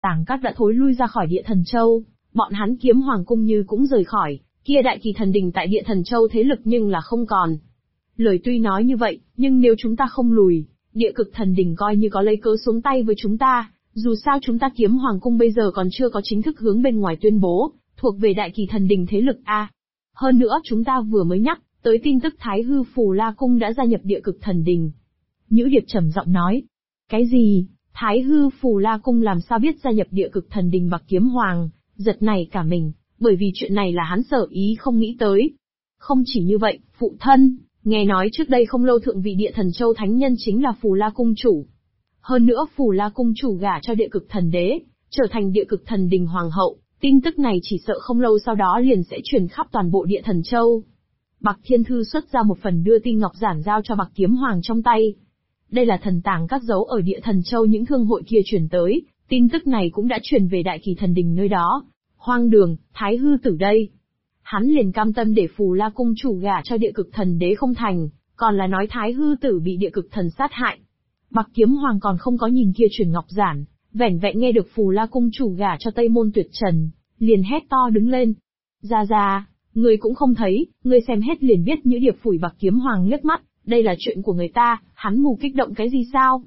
tàng các đã thối lui ra khỏi Địa Thần Châu, bọn hắn Kiếm Hoàng cung như cũng rời khỏi, kia Đại Kỳ Thần Đình tại Địa Thần Châu thế lực nhưng là không còn. Lời tuy nói như vậy, nhưng nếu chúng ta không lùi, Địa Cực Thần Đình coi như có lấy cớ xuống tay với chúng ta, dù sao chúng ta Kiếm Hoàng cung bây giờ còn chưa có chính thức hướng bên ngoài tuyên bố, thuộc về Đại Kỳ Thần Đình thế lực A. Hơn nữa chúng ta vừa mới nhắc tới tin tức Thái Hư Phù La cung đã gia nhập Địa Cực Thần Đình. Nhữ Điệp trầm giọng nói, cái gì? Thái Hư Phù La cung làm sao biết gia nhập Địa Cực Thần Đình? Bạc Kiếm Hoàng giật nảy cả mình, bởi vì chuyện này là hắn sở ý không nghĩ tới. Không chỉ như vậy, phụ thân, nghe nói trước đây không lâu thượng vị Địa Thần Châu thánh nhân chính là Phù La cung chủ. Hơn nữa Phù La cung chủ gả cho Địa Cực Thần Đế, trở thành Địa Cực Thần Đình hoàng hậu, tin tức này chỉ sợ không lâu sau đó liền sẽ truyền khắp toàn bộ Địa Thần Châu. Bạc Thiên Thư xuất ra một phần đưa tin ngọc giản giao cho Bạc Kiếm Hoàng trong tay. Đây là thần tàng các dấu ở Địa Thần Châu những thương hội kia truyền tới, tin tức này cũng đã truyền về Đại Kỳ Thần Đình nơi đó. Hoang đường, Thái Hư tử đây. Hắn liền cam tâm để Phù La cung chủ gả cho Địa Cực Thần Đế không thành, còn là nói Thái Hư tử bị Địa Cực Thần sát hại. Bạc Kiếm Hoàng còn không có nhìn kia truyền ngọc giản, vẻn vẹn nghe được Phù La cung chủ gả cho Tây Môn Tuyệt Trần, liền hét to đứng lên. Ra, người cũng không thấy, người xem hết liền biết. Nhữ Điệp phủi Bạc Kiếm Hoàng liếc mắt, đây là chuyện của người ta, hắn mù kích động cái gì sao?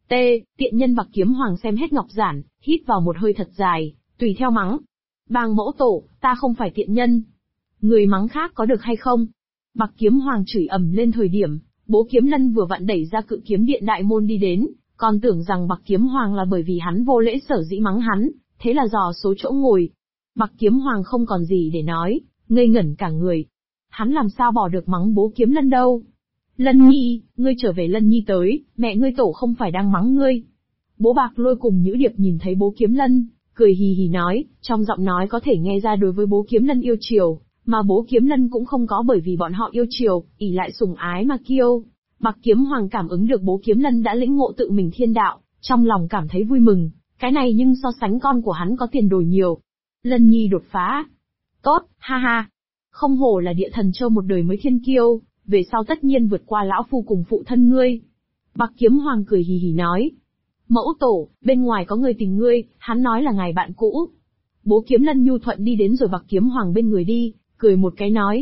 Tiện nhân. Bạc Kiếm Hoàng xem hết ngọc giản, hít vào một hơi thật dài, tùy theo mắng. Bang mẫu tổ, ta không phải tiện nhân. Người mắng khác có được hay không? Bạc Kiếm Hoàng chửi ầm lên thời điểm, Bố Kiếm Lân vừa vặn đẩy ra Cự Kiếm Điện đại môn đi đến, còn tưởng rằng Bạc Kiếm Hoàng là bởi vì hắn vô lễ sở dĩ mắng hắn, thế là dò số chỗ ngồi. Bạc Kiếm Hoàng không còn gì để nói, ngây ngẩn cả người. Hắn làm sao bỏ được mắng Bố Kiếm Lân đâu? Lân Nhi, ngươi trở về. Lân Nhi tới, mẹ ngươi tổ không phải đang mắng ngươi. Bố Bạc Lôi cùng Nhữ Điệp nhìn thấy Bố Kiếm Lân, cười hì hì nói, trong giọng nói có thể nghe ra đối với Bố Kiếm Lân yêu chiều, mà Bố Kiếm Lân cũng không có bởi vì bọn họ yêu chiều, ỷ lại sủng ái mà kiêu. Bạc Kiếm Hoàng cảm ứng được Bố Kiếm Lân đã lĩnh ngộ tự mình thiên đạo, trong lòng cảm thấy vui mừng, cái này nhưng so sánh con của hắn có tiền đồ nhiều. Lân Nhi đột phá. Tốt, ha ha. Không hổ là Địa Thần Châu một đời mới thiên kiêu, về sau tất nhiên vượt qua lão phu cùng phụ thân ngươi. Bạc Kiếm Hoàng cười hì hì nói. Mẫu tổ, bên ngoài có người tìm ngươi, hắn nói là ngài bạn cũ. Bố Kiếm Lân nhu thuận đi đến rồi Bạc Kiếm Hoàng bên người đi, cười một cái nói.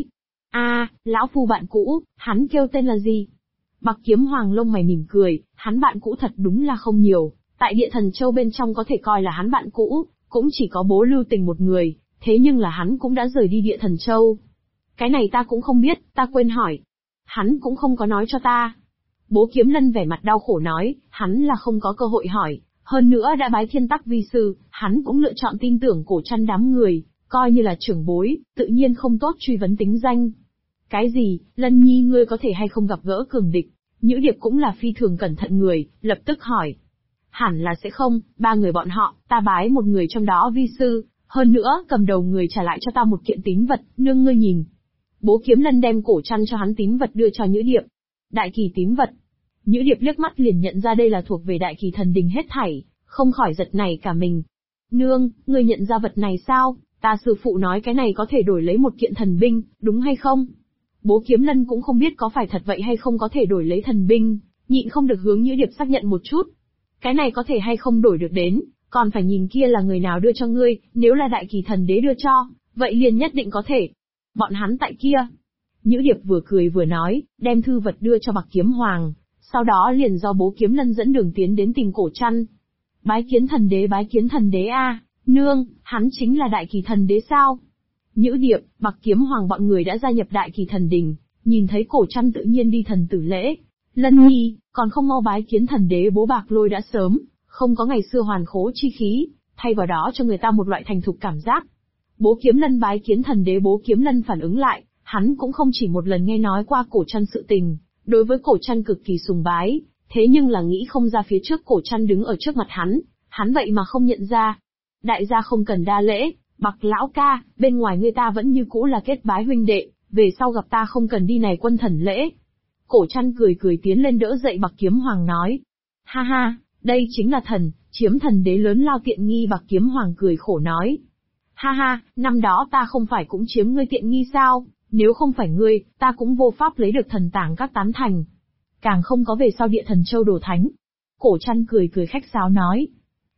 Lão phu bạn cũ, hắn kêu tên là gì? Bạc Kiếm Hoàng lông mày mỉm cười, hắn bạn cũ thật đúng là không nhiều, tại Địa Thần Châu bên trong có thể coi là hắn bạn cũ, cũng chỉ có Bố Lưu Tình một người, thế nhưng là hắn cũng đã rời đi Địa Thần Châu. Cái này ta cũng không biết, ta quên hỏi. Hắn cũng không có nói cho ta. Bố Kiếm Lân vẻ mặt đau khổ nói, hắn là không có cơ hội hỏi, hơn nữa đã bái Thiên Tắc vi sư, hắn cũng lựa chọn tin tưởng Cổ Trăn đám người, coi như là trưởng bối, tự nhiên không tốt truy vấn tính danh. Cái gì, Lân Nhi ngươi có thể hay không gặp gỡ cường địch? Nhữ Điệp cũng là phi thường cẩn thận người, lập tức hỏi. Hẳn là sẽ không, ba người bọn họ, ta bái một người trong đó vi sư, hơn nữa cầm đầu người trả lại cho ta một kiện tín vật, nương ngươi nhìn. Bố Kiếm Lân đem Cổ Trăn cho hắn tín vật đưa cho Nhữ Điệp. Đại Kỳ tín vật. Nhữ Điệp liếc mắt liền nhận ra đây là thuộc về Đại Kỳ Thần Đình hết thảy, không khỏi giật nảy cả mình. Nương, ngươi nhận ra vật này sao? Ta sư phụ nói cái này có thể đổi lấy một kiện thần binh, đúng hay không? Bố Kiếm Lân cũng không biết có phải thật vậy hay không có thể đổi lấy thần binh, nhịn không được hướng Nhữ Điệp xác nhận một chút. Cái này có thể hay không đổi được đến, còn phải nhìn kia là người nào đưa cho ngươi, nếu là Đại Kỳ Thần Đế đưa cho, vậy liền nhất định có thể. Bọn hắn tại kia. Nhữ Điệp vừa cười vừa nói, đem thư vật đưa cho Bạc Kiếm Hoàng, sau đó liền do Bố Kiếm Lân dẫn đường tiến đến tìm Cổ Trăn. Bái kiến thần đế a, nương, hắn chính là Đại Kỳ Thần Đế sao? Nhữ Điệp, Bạc Kiếm Hoàng bọn người đã gia nhập Đại Kỳ Thần Đình, nhìn thấy Cổ Trăn tự nhiên đi thần tử lễ. Lân Nhi, còn không mau bái kiến thần đế. Bố Bạc Lôi đã sớm, không có ngày xưa hoàn khố chi khí, thay vào đó cho người ta một loại thành thục cảm giác. Bố Kiếm Lân bái kiến thần đế. Bố Kiếm Lân phản ứng lại, hắn cũng không chỉ một lần nghe nói qua Cổ Trăn sự tình, đối với Cổ Trăn cực kỳ sùng bái, thế nhưng là nghĩ không ra phía trước Cổ Trăn đứng ở trước mặt hắn vậy mà không nhận ra. Đại gia không cần đa lễ, Bạc lão ca, bên ngoài người ta vẫn như cũ là kết bái huynh đệ, về sau gặp ta không cần đi này quân thần lễ. Cổ Trăn cười cười tiến lên đỡ dậy Bạc Kiếm Hoàng nói. Ha ha, đây chính là thần, chiếm thần đế lớn lao tiện nghi. Bạc Kiếm Hoàng cười khổ nói. Ha ha, năm đó ta không phải cũng chiếm ngươi tiện nghi sao, nếu không phải ngươi, ta cũng vô pháp lấy được thần tàng các tán thành. Càng không có về sau Địa Thần Châu đồ thánh. Cổ Trăn cười cười khách sáo nói.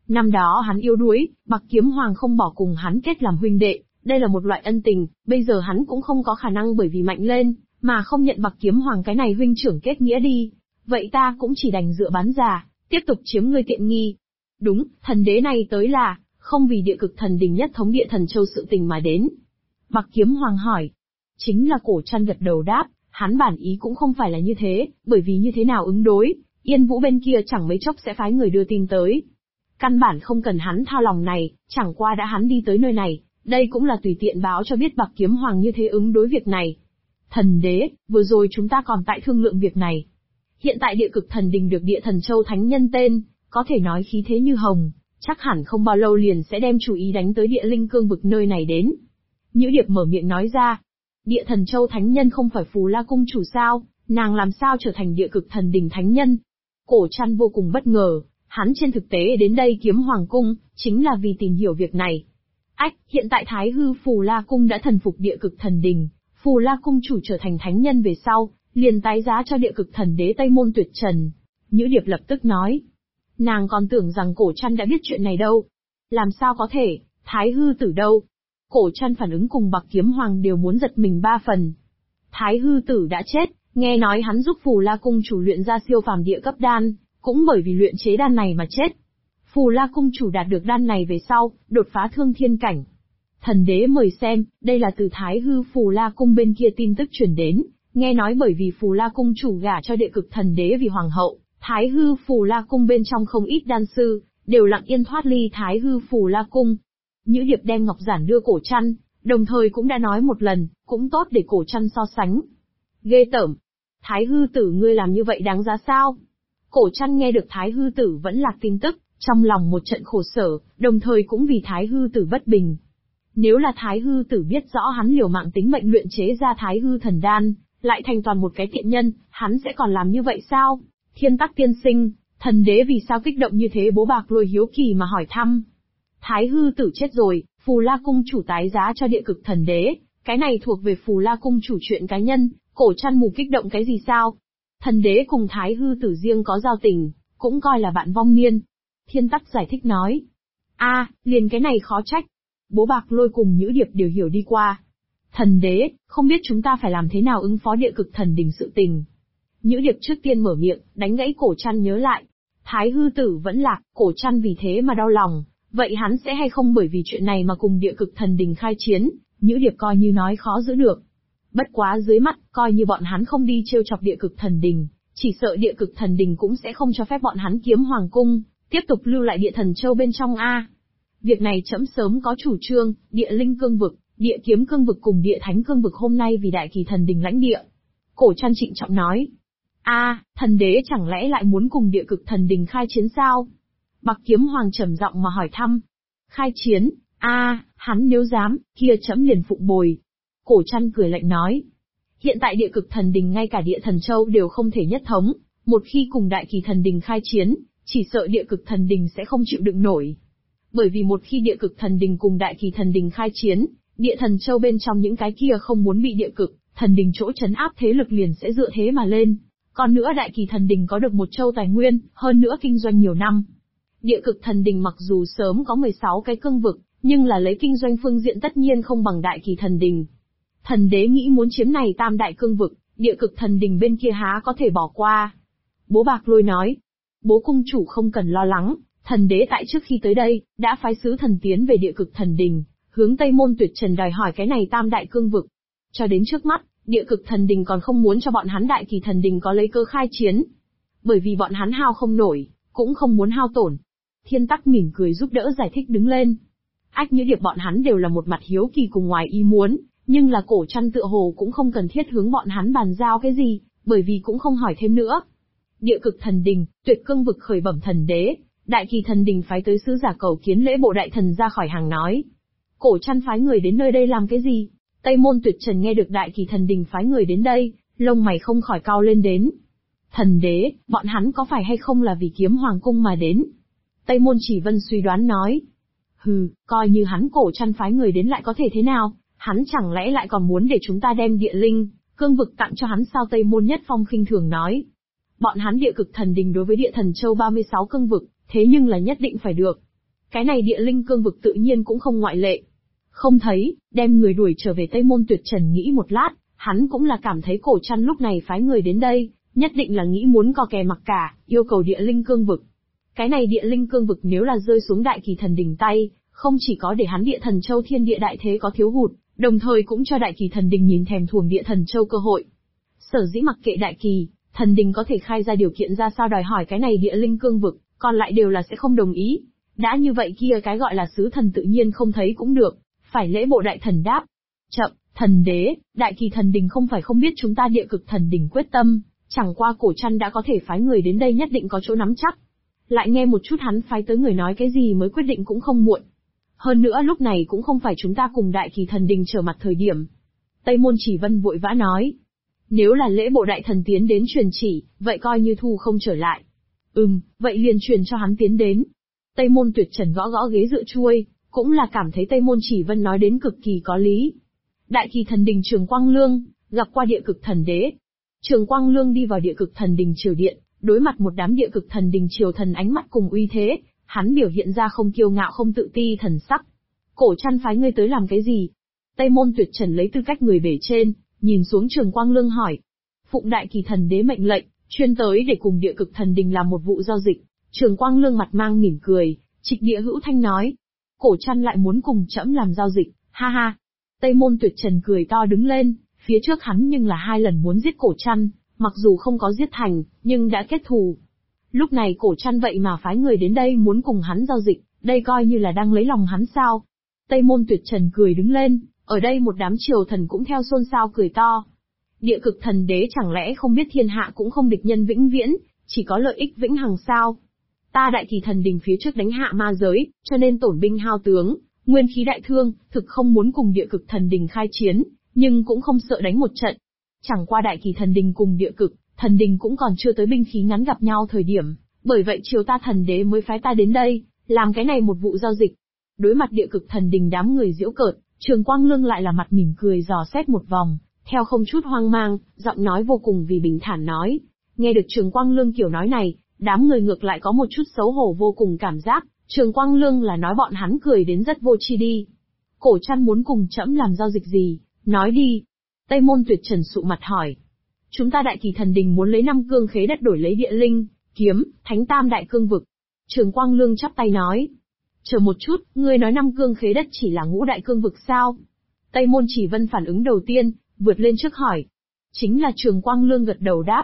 Năm đó hắn yếu đuối, Bạc Kiếm Hoàng không bỏ cùng hắn kết làm huynh đệ, đây là một loại ân tình, bây giờ hắn cũng không có khả năng bởi vì mạnh lên, mà không nhận Bạc Kiếm Hoàng cái này huynh trưởng kết nghĩa đi. Vậy ta cũng chỉ đành dựa bán già, tiếp tục chiếm ngươi tiện nghi. Đúng, thần đế này tới là, không vì địa cực thần đình nhất thống địa thần châu sự tình mà đến. Bạc Kiếm Hoàng hỏi. Chính là Cổ Trăn gật đầu đáp, hắn bản ý cũng không phải là như thế, bởi vì như thế nào ứng đối, Yên Vũ bên kia chẳng mấy chốc sẽ phái người đưa tin tới. Căn bản không cần hắn thao lòng này, chẳng qua đã hắn đi tới nơi này, đây cũng là tùy tiện báo cho biết Bạc Kiếm Hoàng như thế ứng đối việc này. Thần đế, vừa rồi chúng ta còn tại thương lượng việc này. Hiện tại địa cực thần đình được địa thần châu thánh nhân tên, có thể nói khí thế như hồng, chắc hẳn không bao lâu liền sẽ đem chủ ý đánh tới địa linh cương vực nơi này đến. Nhữ Điệp mở miệng nói ra, địa thần châu thánh nhân không phải Phù La cung chủ sao, nàng làm sao trở thành địa cực thần đình thánh nhân? Cổ Trăn vô cùng bất ngờ, hắn trên thực tế đến đây Kiếm Hoàng cung, chính là vì tìm hiểu việc này. Ách, hiện tại Thái Hư Phù La cung đã thần phục địa cực thần đình, Phù La cung chủ trở thành thánh nhân về sau, liền tái giá cho địa cực thần đế Tây Môn Tuyệt Trần. Nhữ Điệp lập tức nói, nàng còn tưởng rằng Cổ Trăn đã biết chuyện này đâu. Làm sao có thể, Thái Hư tử đâu? Cổ Trăn phản ứng cùng Bạc Kiếm Hoàng đều muốn giật mình ba phần. Thái Hư tử đã chết, nghe nói hắn giúp Phù La cung chủ luyện ra siêu phàm địa cấp đan, cũng bởi vì luyện chế đan này mà chết. Phù La cung chủ đạt được đan này về sau, đột phá thương thiên cảnh. Thần đế mời xem, đây là từ Thái Hư Phù La cung bên kia tin tức truyền đến, nghe nói bởi vì Phù La cung chủ gả cho địa cực thần đế vì hoàng hậu, Thái Hư Phù La cung bên trong không ít đan sư, đều lặng yên thoát ly Thái Hư Phù La cung. Nhữ Điệp đem ngọc giản đưa Cổ Trăn, đồng thời cũng đã nói một lần, cũng tốt để Cổ Trăn so sánh. Ghê tởm. Thái Hư tử ngươi làm như vậy đáng giá sao? Cổ Trăn nghe được Thái Hư tử vẫn lạc tin tức, trong lòng một trận khổ sở, đồng thời cũng vì Thái Hư tử bất bình. Nếu là Thái Hư tử biết rõ hắn liều mạng tính mệnh luyện chế ra Thái Hư thần đan, lại thành toàn một cái tiện nhân, hắn sẽ còn làm như vậy sao? Thiên Tắc tiên sinh, thần đế vì sao kích động như thế? Bố Bạc Lôi hiếu kỳ mà hỏi thăm. Thái Hư tử chết rồi, Phù La cung chủ tái giá cho địa cực thần đế, cái này thuộc về Phù La cung chủ chuyện cá nhân, Cổ Trăn mù kích động cái gì sao? Thần đế cùng Thái Hư tử riêng có giao tình, cũng coi là bạn vong niên. Thiên Tắc giải thích nói. Liền cái này khó trách. Bố Bạc Lôi cùng Nhữ Điệp đều hiểu đi qua. Thần đế, không biết chúng ta phải làm thế nào ứng phó địa cực thần đình sự tình. Nhữ Điệp trước tiên mở miệng, đánh gãy Cổ Trăn nhớ lại. Thái Hư tử vẫn lạc, Cổ Trăn vì thế mà đau lòng, vậy hắn sẽ hay không bởi vì chuyện này mà cùng địa cực thần đình khai chiến? Nhữ Điệp coi như nói khó giữ được. Bất quá dưới mắt, coi như bọn hắn không đi trêu chọc địa cực thần đình, chỉ sợ địa cực thần đình cũng sẽ không cho phép bọn hắn Kiếm Hoàng cung, tiếp tục lưu lại địa thần châu bên trong a. Việc này trẫm sớm có chủ trương, địa linh cương vực, địa kiếm cương vực cùng địa thánh cương vực hôm nay vì đại kỳ thần đình lãnh địa. Cổ Trăn trịnh trọng nói. Thần đế chẳng lẽ lại muốn cùng địa cực thần đình khai chiến sao? Bạc Kiếm Hoàng trầm giọng mà hỏi thăm. Khai chiến? Hắn nếu dám, kia trẫm liền phụng bồi. Cổ Trăn cười lạnh nói. Hiện tại địa cực thần đình ngay cả địa thần châu đều không thể nhất thống, một khi cùng đại kỳ thần đình khai chiến, chỉ sợ địa cực thần đình sẽ không chịu đựng nổi. Bởi vì một khi địa cực thần đình cùng đại kỳ thần đình khai chiến, địa thần châu bên trong những cái kia không muốn bị địa cực thần đình chỗ trấn áp thế lực liền sẽ dựa thế mà lên. Còn nữa đại kỳ thần đình có được một châu tài nguyên, hơn nữa kinh doanh nhiều năm. Địa cực thần đình mặc dù sớm có 16 cái cương vực, nhưng là lấy kinh doanh phương diện tất nhiên không bằng đại kỳ thần đình. Thần đế nghĩ muốn chiếm này tam đại cương vực, địa cực thần đình bên kia há có thể bỏ qua. Bố Bạc Lôi nói, bố cung chủ không cần lo lắng, thần đế tại trước khi tới đây, đã phái sứ thần tiến về địa cực thần đình, hướng Tây Môn Tuyệt Trần đòi hỏi cái này tam đại cương vực. Cho đến trước mắt, địa cực thần đình còn không muốn cho bọn hắn đại kỳ thần đình có lấy cơ khai chiến. Bởi vì bọn hắn hao không nổi, cũng không muốn hao tổn. Thiên Tắc mỉm cười giúp đỡ giải thích đứng lên. Ách Như Điệp bọn hắn đều là một mặt hiếu kỳ cùng ngoài ý muốn, nhưng là Cổ Trăn tựa hồ cũng không cần thiết hướng bọn hắn bàn giao cái gì, bởi vì cũng không hỏi thêm nữa. Địa cực thần đình, tuyệt cương vực khởi bẩm thần đế, đại kỳ thần đình phái tới sứ giả cầu kiến lễ bộ đại thần ra khỏi hàng nói. Cổ Trăn phái người đến nơi đây làm cái gì? Tây Môn Tuyệt Trần nghe được đại kỳ thần đình phái người đến đây, lông mày không khỏi cau lên đến. Thần đế, bọn hắn có phải hay không là vì Kiếm Hoàng cung mà đến? Tây Môn Chỉ Vân suy đoán nói. Coi như hắn Cổ Trăn phái người đến lại có thể thế nào, hắn chẳng lẽ lại còn muốn để chúng ta đem địa linh, cương vực tặng cho hắn sao? Tây Môn Nhất Phong khinh thường nói. Bọn hắn địa cực thần đình đối với địa thần châu 36 cương vực, thế nhưng là nhất định phải được. Cái này địa linh cương vực tự nhiên cũng không ngoại lệ. Không thấy, đem người đuổi trở về Tây Môn Tuyệt Trần nghĩ một lát, hắn cũng là cảm thấy Cổ Trăn lúc này phái người đến đây, nhất định là nghĩ muốn co kè mặc cả, yêu cầu địa linh cương vực. Cái này địa linh cương vực nếu là rơi xuống Đại Kỳ Thần Đình tay, không chỉ có để hắn Địa Thần Châu thiên địa đại thế có thiếu hụt, đồng thời cũng cho Đại Kỳ Thần Đình nhìn thèm thuồng Địa Thần Châu cơ hội. Sở dĩ mặc kệ Đại Kỳ Thần Đình có thể khai ra điều kiện ra sao đòi hỏi cái này địa linh cương vực, còn lại đều là sẽ không đồng ý. Đã như vậy kia cái gọi là sứ thần tự nhiên không thấy cũng được, phải lễ bộ đại thần đáp. Chậm, thần đế, Đại Kỳ Thần Đình không phải không biết chúng ta Địa Cực Thần Đình quyết tâm, chẳng qua Cổ Trăn đã có thể phái người đến đây nhất định có chỗ nắm chắc. Lại nghe một chút hắn phái tới người nói cái gì mới quyết định cũng không muộn. Hơn nữa lúc này cũng không phải chúng ta cùng Đại Kỳ Thần Đình trở mặt thời điểm. Tây Môn Chỉ Vân vội vã nói. Nếu là lễ bộ đại thần tiến đến truyền chỉ, vậy coi như thu không trở lại. Vậy liền truyền cho hắn tiến đến. Tây Môn Tuyệt Trần gõ gõ ghế dựa chuôi, cũng là cảm thấy Tây Môn Chỉ Vân nói đến cực kỳ có lý. Đại Kỳ Thần Đình Trường Quang Lương, gặp qua Địa Cực Thần Đế. Trường Quang Lương đi vào Địa Cực Thần Đình triều điện, đối mặt một đám Địa Cực Thần Đình triều thần ánh mắt cùng uy thế, hắn biểu hiện ra không kiêu ngạo không tự ti thần sắc. Cổ Trăn phái ngươi tới làm cái gì? Tây Môn Tuyệt Trần lấy tư cách người bề trên, nhìn xuống Trường Quang Lương hỏi. Phụng Đại Kỳ Thần Đế mệnh lệnh, chuyên tới để cùng Địa Cực Thần Đình làm một vụ giao dịch. Trường Quang Lương mặt mang mỉm cười, trịch địa hữu thanh nói. Cổ Trăn lại muốn cùng trẫm làm giao dịch, ha ha. Tây Môn Tuyệt Trần cười to đứng lên, phía trước hắn nhưng là 2 lần muốn giết Cổ Trăn, mặc dù không có giết thành, nhưng đã kết thù. Lúc này Cổ Trăn vậy mà phái người đến đây muốn cùng hắn giao dịch, đây coi như là đang lấy lòng hắn sao. Tây Môn Tuyệt Trần cười đứng lên, ở đây một đám triều thần cũng theo xôn xao cười to. Địa Cực Thần Đế chẳng lẽ không biết thiên hạ cũng không địch nhân vĩnh viễn, chỉ có lợi ích vĩnh hằng sao? Ta Đại Kỳ Thần Đình phía trước đánh hạ ma giới, cho nên tổn binh hao tướng, nguyên khí đại thương, thực không muốn cùng Địa Cực Thần Đình khai chiến, nhưng cũng không sợ đánh một trận. Chẳng qua Đại Kỳ Thần Đình cùng Địa Cực Thần Đình cũng còn chưa tới binh khí ngắn gặp nhau thời điểm, bởi vậy triều ta thần đế mới phái ta đến đây, làm cái này một vụ giao dịch. Đối mặt Địa Cực Thần Đình đám người giễu cợt, Trường Quang Lương lại là mặt mỉm cười dò xét một vòng, theo không chút hoang mang, giọng nói vô cùng vì bình thản nói. Nghe được Trường Quang Lương kiểu nói này, đám người ngược lại có một chút xấu hổ vô cùng cảm giác, Trường Quang Lương là nói bọn hắn cười đến rất vô tri đi. Cổ Trăn muốn cùng trẫm làm giao dịch gì, nói đi. Tây Môn Tuyệt Trần sụ mặt hỏi. Chúng ta Đại Kỳ Thần Đình muốn lấy 5 cương khế đất đổi lấy địa linh, kiếm, thánh tam đại cương vực. Trường Quang Lương chắp tay nói. Chờ một chút, ngươi nói 5 cương khế đất chỉ là ngũ đại cương vực sao? Tây Môn Chỉ Vân phản ứng đầu tiên, vượt lên trước hỏi. Chính là Trường Quang Lương gật đầu đáp.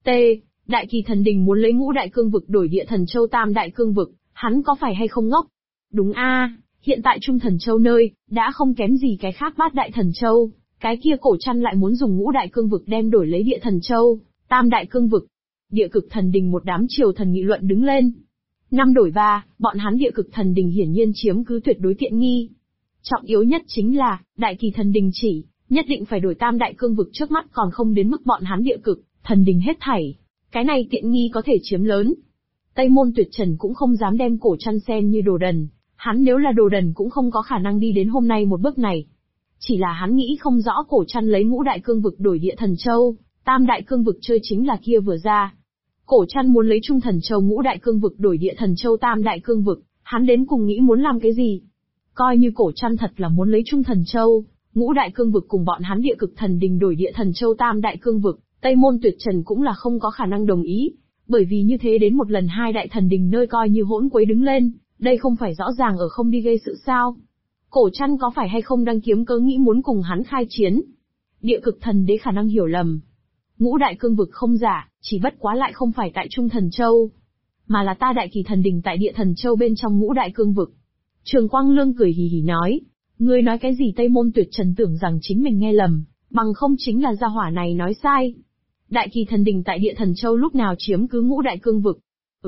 Đại Kỳ Thần Đình muốn lấy ngũ đại cương vực đổi Địa Thần Châu tam đại cương vực, hắn có phải hay không ngốc? Đúng a, hiện tại Trung Thần Châu nơi, đã không kém gì cái khác Bát Đại Thần Châu, cái kia Cổ Trăn lại muốn dùng ngũ đại cương vực đem đổi lấy Địa Thần Châu, tam đại cương vực. Địa Cực Thần Đình một đám triều thần nghị luận đứng lên. 5 đổi 3, bọn hắn Địa Cực Thần Đình hiển nhiên chiếm cứ tuyệt đối tiện nghi. Trọng yếu nhất chính là, Đại Kỳ Thần Đình chỉ, nhất định phải đổi tam đại cương vực trước mắt còn không đến mức bọn hắn Địa Cực Thần Đình hết thảy. Cái này tiện nghi có thể chiếm lớn. Tây Môn Tuyệt Trần cũng không dám đem Cổ Trăn xem như đồ đần, hắn nếu là đồ đần cũng không có khả năng đi đến hôm nay một bước này. Chỉ là hắn nghĩ không rõ Cổ Trăn lấy ngũ đại cương vực đổi Địa Thần Châu, tam đại cương vực chơi chính là kia vừa ra. Cổ Trăn muốn lấy Trung Thần Châu ngũ đại cương vực đổi Địa Thần Châu tam đại cương vực, hắn đến cùng nghĩ muốn làm cái gì? Coi như Cổ Trăn thật là muốn lấy Trung Thần Châu, ngũ đại cương vực cùng bọn hắn Địa Cực Thần Đình đổi Địa Thần Châu tam đại cương vực, Tây Môn Tuyệt Trần cũng là không có khả năng đồng ý, bởi vì như thế đến một lần 2 đại thần đình nơi coi như hỗn quấy đứng lên, đây không phải rõ ràng ở không đi gây sự sao? Cổ Trăn có phải hay không đang kiếm cớ nghĩ muốn cùng hắn khai chiến? Địa Cực Thần Đế khả năng hiểu lầm. Ngũ đại cương vực không giả, chỉ bất quá lại không phải tại Trung Thần Châu, mà là ta Đại Kỳ Thần Đình tại Địa Thần Châu bên trong ngũ đại cương vực. Trường Quang Lương cười hì hì nói, ngươi nói cái gì? Tây Môn Tuyệt Trần tưởng rằng chính mình nghe lầm, bằng không chính là gia hỏa này nói sai. Đại Kỳ Thần Đình tại Địa Thần Châu lúc nào chiếm cứ ngũ đại cương vực?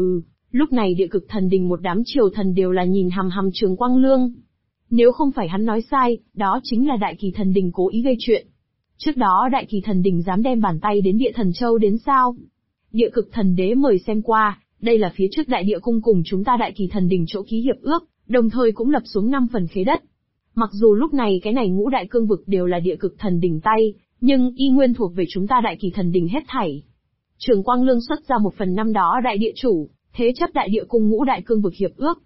Lúc này Địa Cực Thần Đình một đám triều thần đều là nhìn hằm hằm Trường Quang Lương. Nếu không phải hắn nói sai, đó chính là Đại Kỳ Thần Đình cố ý gây chuyện. Trước đó Đại Kỳ Thần Đình dám đem bàn tay đến Địa Thần Châu đến sao? Địa Cực Thần Đế mời xem qua, đây là phía trước Đại Địa Cung cùng chúng ta Đại Kỳ Thần Đình chỗ ký hiệp ước, đồng thời cũng lập xuống 5 phần khế đất. Mặc dù lúc này cái này ngũ đại cương vực đều là Địa Cực Thần Đình tay, nhưng y nguyên thuộc về chúng ta Đại Kỳ Thần Đình hết thảy. Trường Quang Lương xuất ra 1/5 đó đại địa chủ, thế chấp Đại Địa Cung ngũ đại cương vực hiệp ước.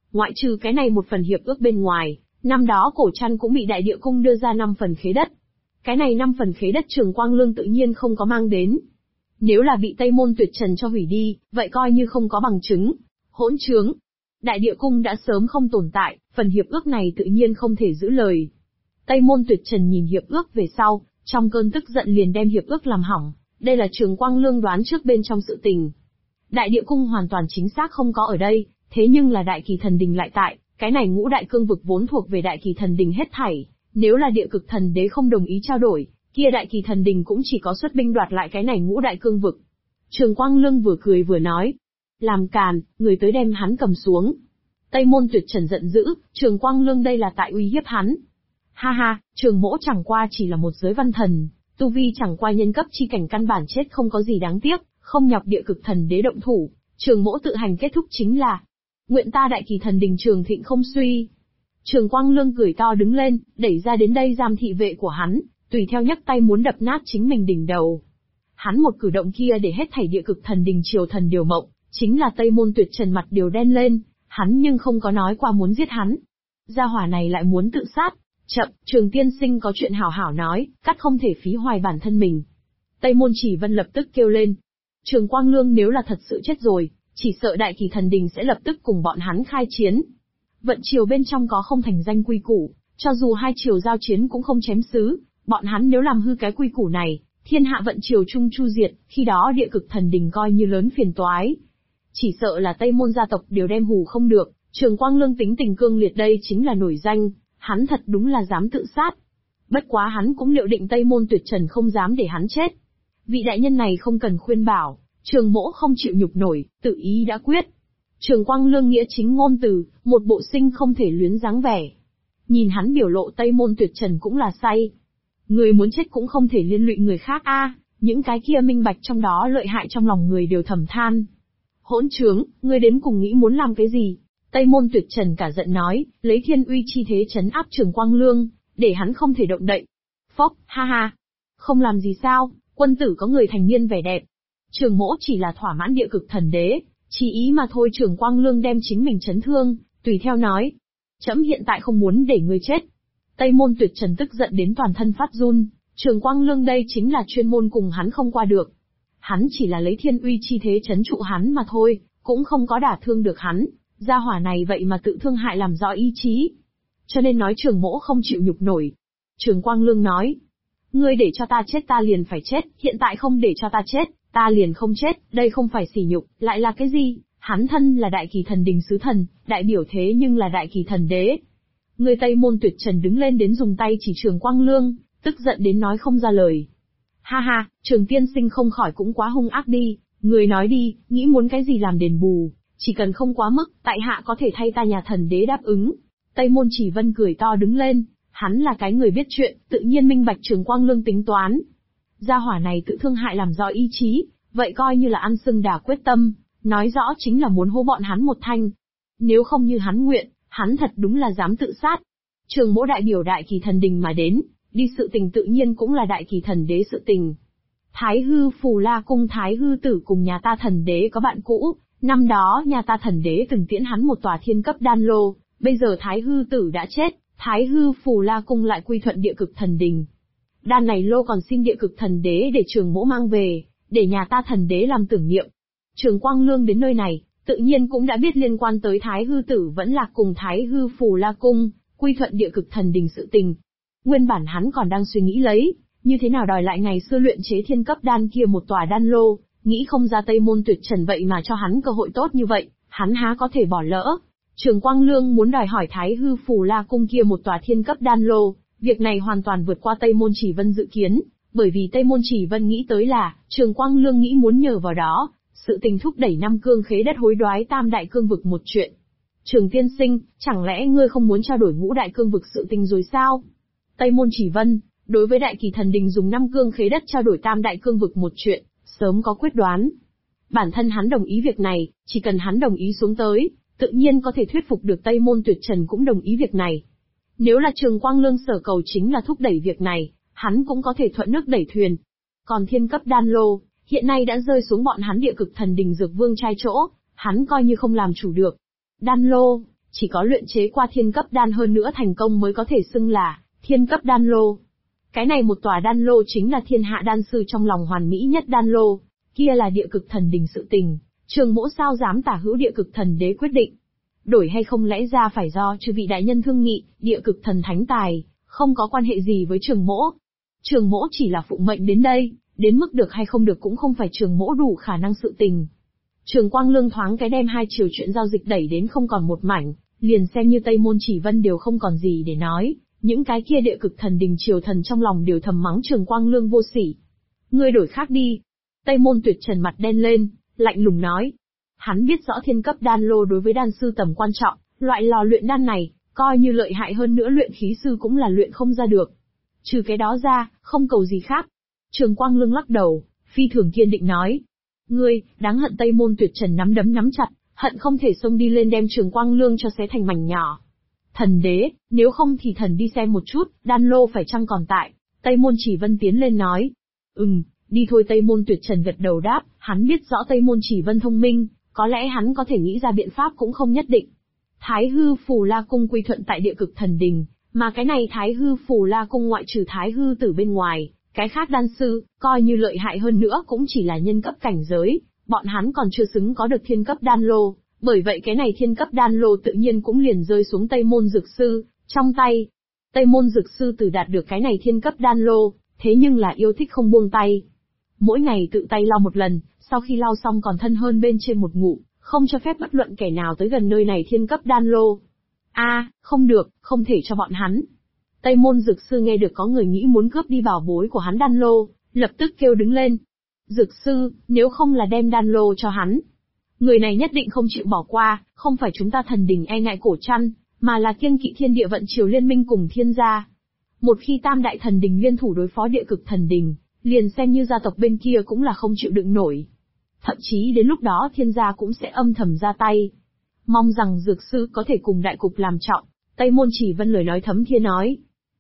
Ngoại trừ cái này một phần hiệp ước bên ngoài, năm đó Cổ Trăn cũng bị Đại Địa Cung đưa ra 5 phần khế đất. Cái này 5 phần khế đất Trường Quang Lương tự nhiên không có mang đến. Nếu là bị Tây Môn Tuyệt Trần cho hủy đi, vậy coi như không có bằng chứng. Hỗn trướng! Đại Địa Cung đã sớm không tồn tại, phần hiệp ước này tự nhiên không thể giữ lời. Tây Môn Tuyệt Trần nhìn hiệp ước về sau, trong cơn tức giận liền đem hiệp ước làm hỏng. Đây là Trường Quang Lương đoán trước bên trong sự tình. Đại Địa Cung hoàn toàn chính xác không có ở đây, thế nhưng là Đại Kỳ Thần Đình lại tại, cái này ngũ đại cương vực vốn thuộc về Đại Kỳ Thần Đình hết thảy. Nếu là Địa Cực Thần Đế không đồng ý trao đổi, kia Đại Kỳ Thần Đình cũng chỉ có xuất binh đoạt lại cái này ngũ đại cương vực. Trường Quang Lương vừa cười vừa nói. Làm càn, người tới đem hắn cầm xuống. Tây Môn Tuyệt Trần giận dữ, Trường Quang Lương đây là tại uy hiếp hắn. Ha ha, Trường Mỗ chẳng qua chỉ là một giới văn thần, tu vi chẳng qua nhân cấp chi cảnh căn bản chết không có gì đáng tiếc, không nhọc Địa Cực Thần Đế động thủ. Trường Mỗ tự hành kết thúc chính là nguyện ta Đại Kỳ Thần Đình trường thịnh không suy. Trường Quang Lương cười to đứng lên, đẩy ra đến đây giam thị vệ của hắn, tùy theo nhấc tay muốn đập nát chính mình đỉnh đầu. Hắn một cử động kia để hết thảy Địa Cực Thần Đình triều thần điều mộng, chính là Tây Môn Tuyệt Trần mặt đều đen lên, hắn nhưng không có nói qua muốn giết hắn. Gia hỏa này lại muốn tự sát. Chậm, Trường tiên sinh có chuyện hảo hảo nói, cắt không thể phí hoài bản thân mình. Tây Môn Chỉ Vân lập tức kêu lên. Trường Quang Lương nếu là thật sự chết rồi, chỉ sợ Đại Kỳ Thần Đình sẽ lập tức cùng bọn hắn khai chiến. Vận triều bên trong có không thành danh quy củ, cho dù hai triều giao chiến cũng không chém xứ, bọn hắn nếu làm hư cái quy củ này, thiên hạ vận triều chung chu diệt, khi đó Địa Cực Thần Đình coi như lớn phiền toái. Chỉ sợ là Tây Môn gia tộc đều đem hù không được, Trường Quang Lương tính tình cương liệt đây chính là nổi danh, hắn thật đúng là dám tự sát. Bất quá hắn cũng liệu định Tây Môn Tuyệt Trần không dám để hắn chết. Vị đại nhân này không cần khuyên bảo, Trường Mỗ không chịu nhục nổi, tự ý đã quyết. Trường Quang Lương nghĩa chính ngôn từ, một bộ sinh không thể luyến dáng vẻ. Nhìn hắn biểu lộ Tây Môn Tuyệt Trần cũng là say. Người muốn chết cũng không thể liên lụy người khác a, những cái kia minh bạch trong đó lợi hại trong lòng người đều thầm than. Hỗn trướng, ngươi đến cùng nghĩ muốn làm cái gì? Tây Môn Tuyệt Trần cả giận nói, lấy thiên uy chi thế trấn áp Trường Quang Lương, để hắn không thể động đậy. Phốc, ha ha. Không làm gì sao, quân tử có người thành niên vẻ đẹp. Trường Mỗ chỉ là thỏa mãn Địa Cực Thần Đế, chỉ ý mà thôi. Trường Quang Lương đem chính mình chấn thương, tùy theo nói. Trẫm hiện tại không muốn để ngươi chết. Tây Môn Tuyệt Trần tức giận đến toàn thân phát run, Trường Quang Lương đây chính là chuyên môn cùng hắn không qua được. Hắn chỉ là lấy thiên uy chi thế trấn trụ hắn mà thôi, cũng không có đả thương được hắn. Gia hỏa này vậy mà tự thương hại làm rõ ý chí. Cho nên nói Trường Mỗ không chịu nhục nổi. Trường Quang Lương nói. Ngươi để cho ta chết ta liền phải chết, hiện tại không để cho ta chết, ta liền không chết, đây không phải sỉ nhục, lại là cái gì? Hắn thân là Đại Kỳ Thần Đình sứ thần, đại biểu thế nhưng là Đại Kỳ Thần Đế. Người Tây Môn Tuyệt Trần đứng lên đến dùng tay chỉ Trường Quang Lương, tức giận đến nói không ra lời. Ha ha, Trường tiên sinh không khỏi cũng quá hung ác đi, người nói đi, nghĩ muốn cái gì làm đền bù, chỉ cần không quá mức, tại hạ có thể thay ta nhà thần đế đáp ứng. Tây Môn Chỉ Vân cười to đứng lên, hắn là cái người biết chuyện, tự nhiên minh bạch Trường Quang Lương tính toán. Gia hỏa này tự thương hại làm rõ ý chí, vậy coi như là ăn sưng đà quyết tâm, nói rõ chính là muốn hô bọn hắn một thanh. Nếu không như hắn nguyện, hắn thật đúng là dám tự sát. Trường Mỗ đại biểu Đại Kỳ Thần Đình mà đến, đi sự tình tự nhiên cũng là Đại Kỳ Thần Đế sự tình. Thái Hư Phù La Cung Thái Hư Tử cùng nhà ta thần đế có bạn cũ, năm đó nhà ta thần đế từng tiễn hắn một tòa thiên cấp đan lô, bây giờ Thái Hư Tử đã chết, Thái Hư Phù La Cung lại quy thuận Địa Cực Thần Đình. Đan này lô còn xin Địa Cực Thần Đế để Trường Mỗ mang về, để nhà ta thần đế làm tưởng niệm. Trường Quang Lương đến nơi này, tự nhiên cũng đã biết liên quan tới Thái Hư Tử vẫn lạc cùng Thái Hư Phù La Cung, quy thuận Địa Cực Thần Đình sự tình. Nguyên bản hắn còn đang suy nghĩ lấy, như thế nào đòi lại ngày xưa luyện chế thiên cấp đan kia một tòa đan lô, nghĩ không ra Tây Môn Tuyệt Trần vậy mà cho hắn cơ hội tốt như vậy, hắn há có thể bỏ lỡ. Trường Quang Lương muốn đòi hỏi Thái Hư Phù La Cung kia một tòa thiên cấp đan lô, việc này hoàn toàn vượt qua Tây Môn Chỉ Vân dự kiến, bởi vì Tây Môn Chỉ Vân nghĩ tới là, Trường Quang Lương nghĩ muốn nhờ vào đó, sự tình thúc đẩy năm cương khế đất hối đoái tam đại cương vực một chuyện. Trường tiên sinh, chẳng lẽ ngươi không muốn trao đổi ngũ đại cương vực sự tình rồi sao? Tây Môn Chỉ Vân, đối với Đại Kỳ Thần Đình dùng năm cương khế đất trao đổi tam đại cương vực một chuyện, sớm có quyết đoán. Bản thân hắn đồng ý việc này, chỉ cần hắn đồng ý xuống tới, tự nhiên có thể thuyết phục được Tây Môn Tuyệt Trần cũng đồng ý việc này. Nếu là Trường Quang Lương sở cầu chính là thúc đẩy việc này, hắn cũng có thể thuận nước đẩy thuyền. Còn thiên cấp đan lô, hiện nay đã rơi xuống bọn hắn Địa Cực Thần Đình Dược Vương trai chỗ, hắn coi như không làm chủ được. Đan lô, Chỉ có luyện chế qua thiên cấp đan hơn nữa thành công mới có thể xưng là thiên cấp đan lô. Cái này một tòa đan lô chính là thiên hạ đan sư trong lòng hoàn mỹ nhất đan lô, kia là địa cực thần đình sự tình, Trường Mỗ sao dám tả hữu địa cực thần đế quyết định. Đổi hay không lẽ ra phải do chư vị đại nhân thương nghị, địa cực thần thánh tài, không có quan hệ gì với Trường Mỗ. Trường Mỗ chỉ là phụng mệnh đến đây, đến mức được hay không được cũng không phải Trường Mỗ đủ khả năng sự tình. Trường Quang Lương thoáng cái đem hai chiều chuyện giao dịch đẩy đến không còn một mảnh, liền xem như Tây Môn Chỉ Vân đều không còn gì để nói, những cái kia địa cực thần đình triều thần trong lòng đều thầm mắng Trường Quang Lương vô sỉ. Ngươi đổi khác đi. Tây Môn Tuyệt Trần mặt đen lên, lạnh lùng nói. Hắn biết rõ thiên cấp đan lô đối với đan sư tầm quan trọng, loại lò luyện đan này, coi như lợi hại hơn nữa luyện khí sư cũng là luyện không ra được. Trừ cái đó ra, không cầu gì khác. Trường Quang Lương lắc đầu, phi thường kiên định nói. Ngươi, đáng hận. Tây Môn Tuyệt Trần nắm đấm nắm chặt, hận không thể xông đi lên đem Trường Quang Lương cho xé thành mảnh nhỏ. Thần đế, nếu không thì thần đi xem một chút, đan lô phải chăng còn tại. Tây Môn Chỉ Vân tiến lên nói. Đi thôi. Tây Môn Tuyệt Trần gật đầu đáp, hắn biết rõ Tây Môn Chỉ Vân thông minh, có lẽ hắn có thể nghĩ ra biện pháp cũng không nhất định. Thái Hư Phù La Cung quy thuận tại địa cực thần đình, mà cái này Thái Hư Phù La Cung ngoại trừ Thái Hư Tử bên ngoài, cái khác đan sư, coi như lợi hại hơn nữa cũng chỉ là nhân cấp cảnh giới, bọn hắn còn chưa xứng có được thiên cấp đan lô, bởi vậy cái này thiên cấp đan lô tự nhiên cũng liền rơi xuống Tây Môn Dược Sư trong tay. Tây Môn Dược Sư từ đạt được cái này thiên cấp đan lô, thế nhưng là yêu thích không buông tay. Mỗi ngày tự tay lau một lần, sau khi lau xong còn thân hơn bên trên một ngụm, không cho phép bất luận kẻ nào tới gần nơi này thiên cấp đan lô. Không được, không thể cho bọn hắn. Tây Môn Dược Sư nghe được có người nghĩ muốn cướp đi bảo bối của hắn đan lô, lập tức kêu đứng lên. Dược Sư, nếu không là đem đan lô cho hắn, người này nhất định không chịu bỏ qua, không phải chúng ta thần đình e ngại cổ trăn, mà là kiêng kỵ thiên địa vận triều liên minh cùng thiên gia. Một khi tam đại thần đình liên thủ đối phó địa cực thần đình, liền xem như gia tộc bên kia cũng là không chịu đựng nổi. Thậm chí đến lúc đó thiên gia cũng sẽ âm thầm ra tay. Mong rằng Dược Sư có thể cùng đại cục làm trọng. Tây Môn Chỉ Vân lời nói thấm thía nói.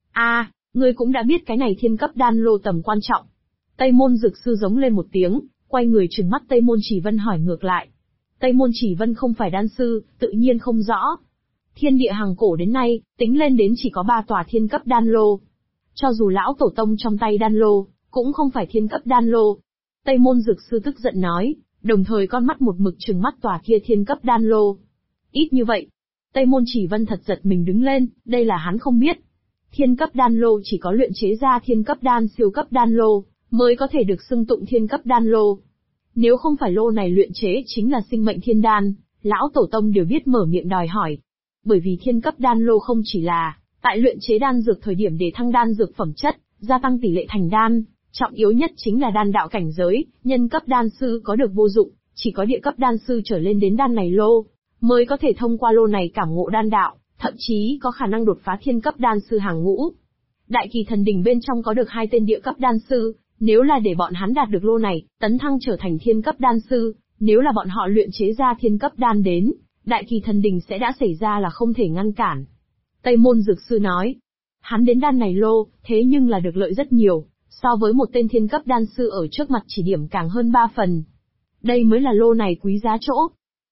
Ngươi cũng đã biết cái này thiên cấp đan lô tầm quan trọng. Tây Môn Dược Sư giống lên một tiếng, quay người trừng mắt Tây Môn Chỉ Vân hỏi ngược lại. Tây Môn Chỉ Vân không phải đan sư, tự nhiên không rõ. Thiên địa hàng cổ đến nay, tính lên đến chỉ có 3 tòa thiên cấp đan lô. Cho dù lão tổ tông trong tay đan lô, cũng không phải thiên cấp đan lô. Tây Môn Dược Sư tức giận nói, đồng thời con mắt một mực trừng mắt tòa kia thiên cấp đan lô. Ít như vậy. Tây Môn Chỉ Vân thật giật mình đứng lên, đây là hắn không biết. Thiên cấp đan lô chỉ có luyện chế ra thiên cấp đan siêu cấp đan lô, mới có thể được xưng tụng thiên cấp đan lô. Nếu không phải lô này luyện chế chính là sinh mệnh thiên đan, lão tổ tông đều biết mở miệng đòi hỏi. Bởi vì thiên cấp đan lô không chỉ là tại luyện chế đan dược thời điểm để thăng đan dược phẩm chất, gia tăng tỷ lệ thành đan, trọng yếu nhất chính là đan đạo cảnh giới, nhân cấp đan sư có được vô dụng, chỉ có địa cấp đan sư trở lên đến đan này lô, mới có thể thông qua lô này cảm ngộ đan đạo, thậm chí có khả năng đột phá thiên cấp đan sư hàng ngũ. Đại Kỳ Thần Đình bên trong có được 2 tên địa cấp đan sư, nếu là để bọn hắn đạt được lô này, tấn thăng trở thành thiên cấp đan sư, nếu là bọn họ luyện chế ra thiên cấp đan đến, Đại Kỳ Thần Đình sẽ đã xảy ra là không thể ngăn cản. Tây Môn Dược Sư nói, hắn đến đan này lô, thế nhưng là được lợi rất nhiều, so với một tên thiên cấp đan sư ở trước mặt chỉ điểm càng hơn 3 phần. Đây mới là lô này quý giá chỗ.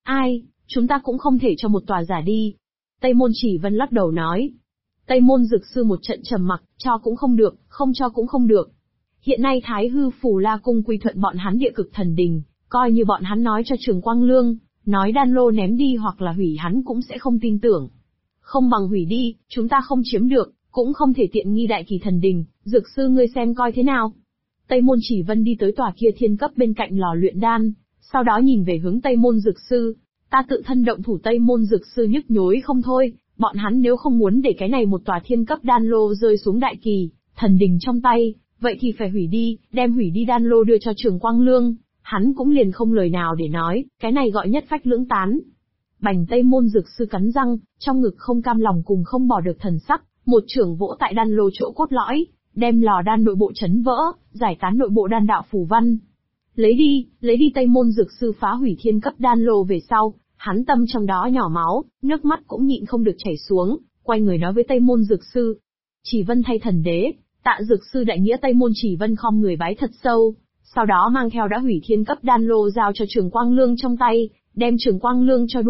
Chúng ta cũng không thể cho một tòa giả đi. Tây Môn Chỉ Vân lắc đầu nói. Tây Môn Dược Sư một trận trầm mặc, cho cũng không được, không cho cũng không được. Hiện nay Thái Hư Phù La Cung quy thuận bọn hắn địa cực thần đình, coi như bọn hắn nói cho Trường Quang Lương, nói đan lô ném đi hoặc là hủy hắn cũng sẽ không tin tưởng. Không bằng hủy đi, chúng ta không chiếm được, cũng không thể tiện nghi Đại Kỳ Thần Đình, Dược Sư ngươi xem coi thế nào. Tây Môn Chỉ Vân đi tới tòa kia thiên cấp bên cạnh lò luyện đan, sau đó nhìn về hướng Tây Môn Dược Sư. Ta tự thân động thủ. Tây Môn Dược Sư nhức nhối không thôi, bọn hắn nếu không muốn để cái này một tòa thiên cấp đan lô rơi xuống Đại Kỳ Thần Đình trong tay, vậy thì phải hủy đi, đem hủy đi đan lô đưa cho Trường Quang Lương, hắn cũng liền không lời nào để nói, cái này gọi nhất phách lưỡng tán. Bành. Tây Môn Dược Sư cắn răng, trong ngực không cam lòng cùng không bỏ được thần sắc, một chưởng vỗ tại đan lô chỗ cốt lõi, đem lò đan nội bộ chấn vỡ, giải tán nội bộ đan đạo phù văn. Lấy đi. Tây Môn Dược Sư phá hủy thiên cấp đan lô về sau, hắn tâm trong đó nhỏ máu, nước mắt cũng nhịn không được chảy xuống, quay người nói với Tây Môn Dược Sư. Chỉ Vân thay thần đế, tạ Dược Sư đại nghĩa. Tây Môn Chỉ Vân khom người bái thật sâu, sau đó mang theo đã hủy thiên cấp đan lô giao cho Trường Quang Lương trong tay, đem Trường Quang Lương cho đuổi,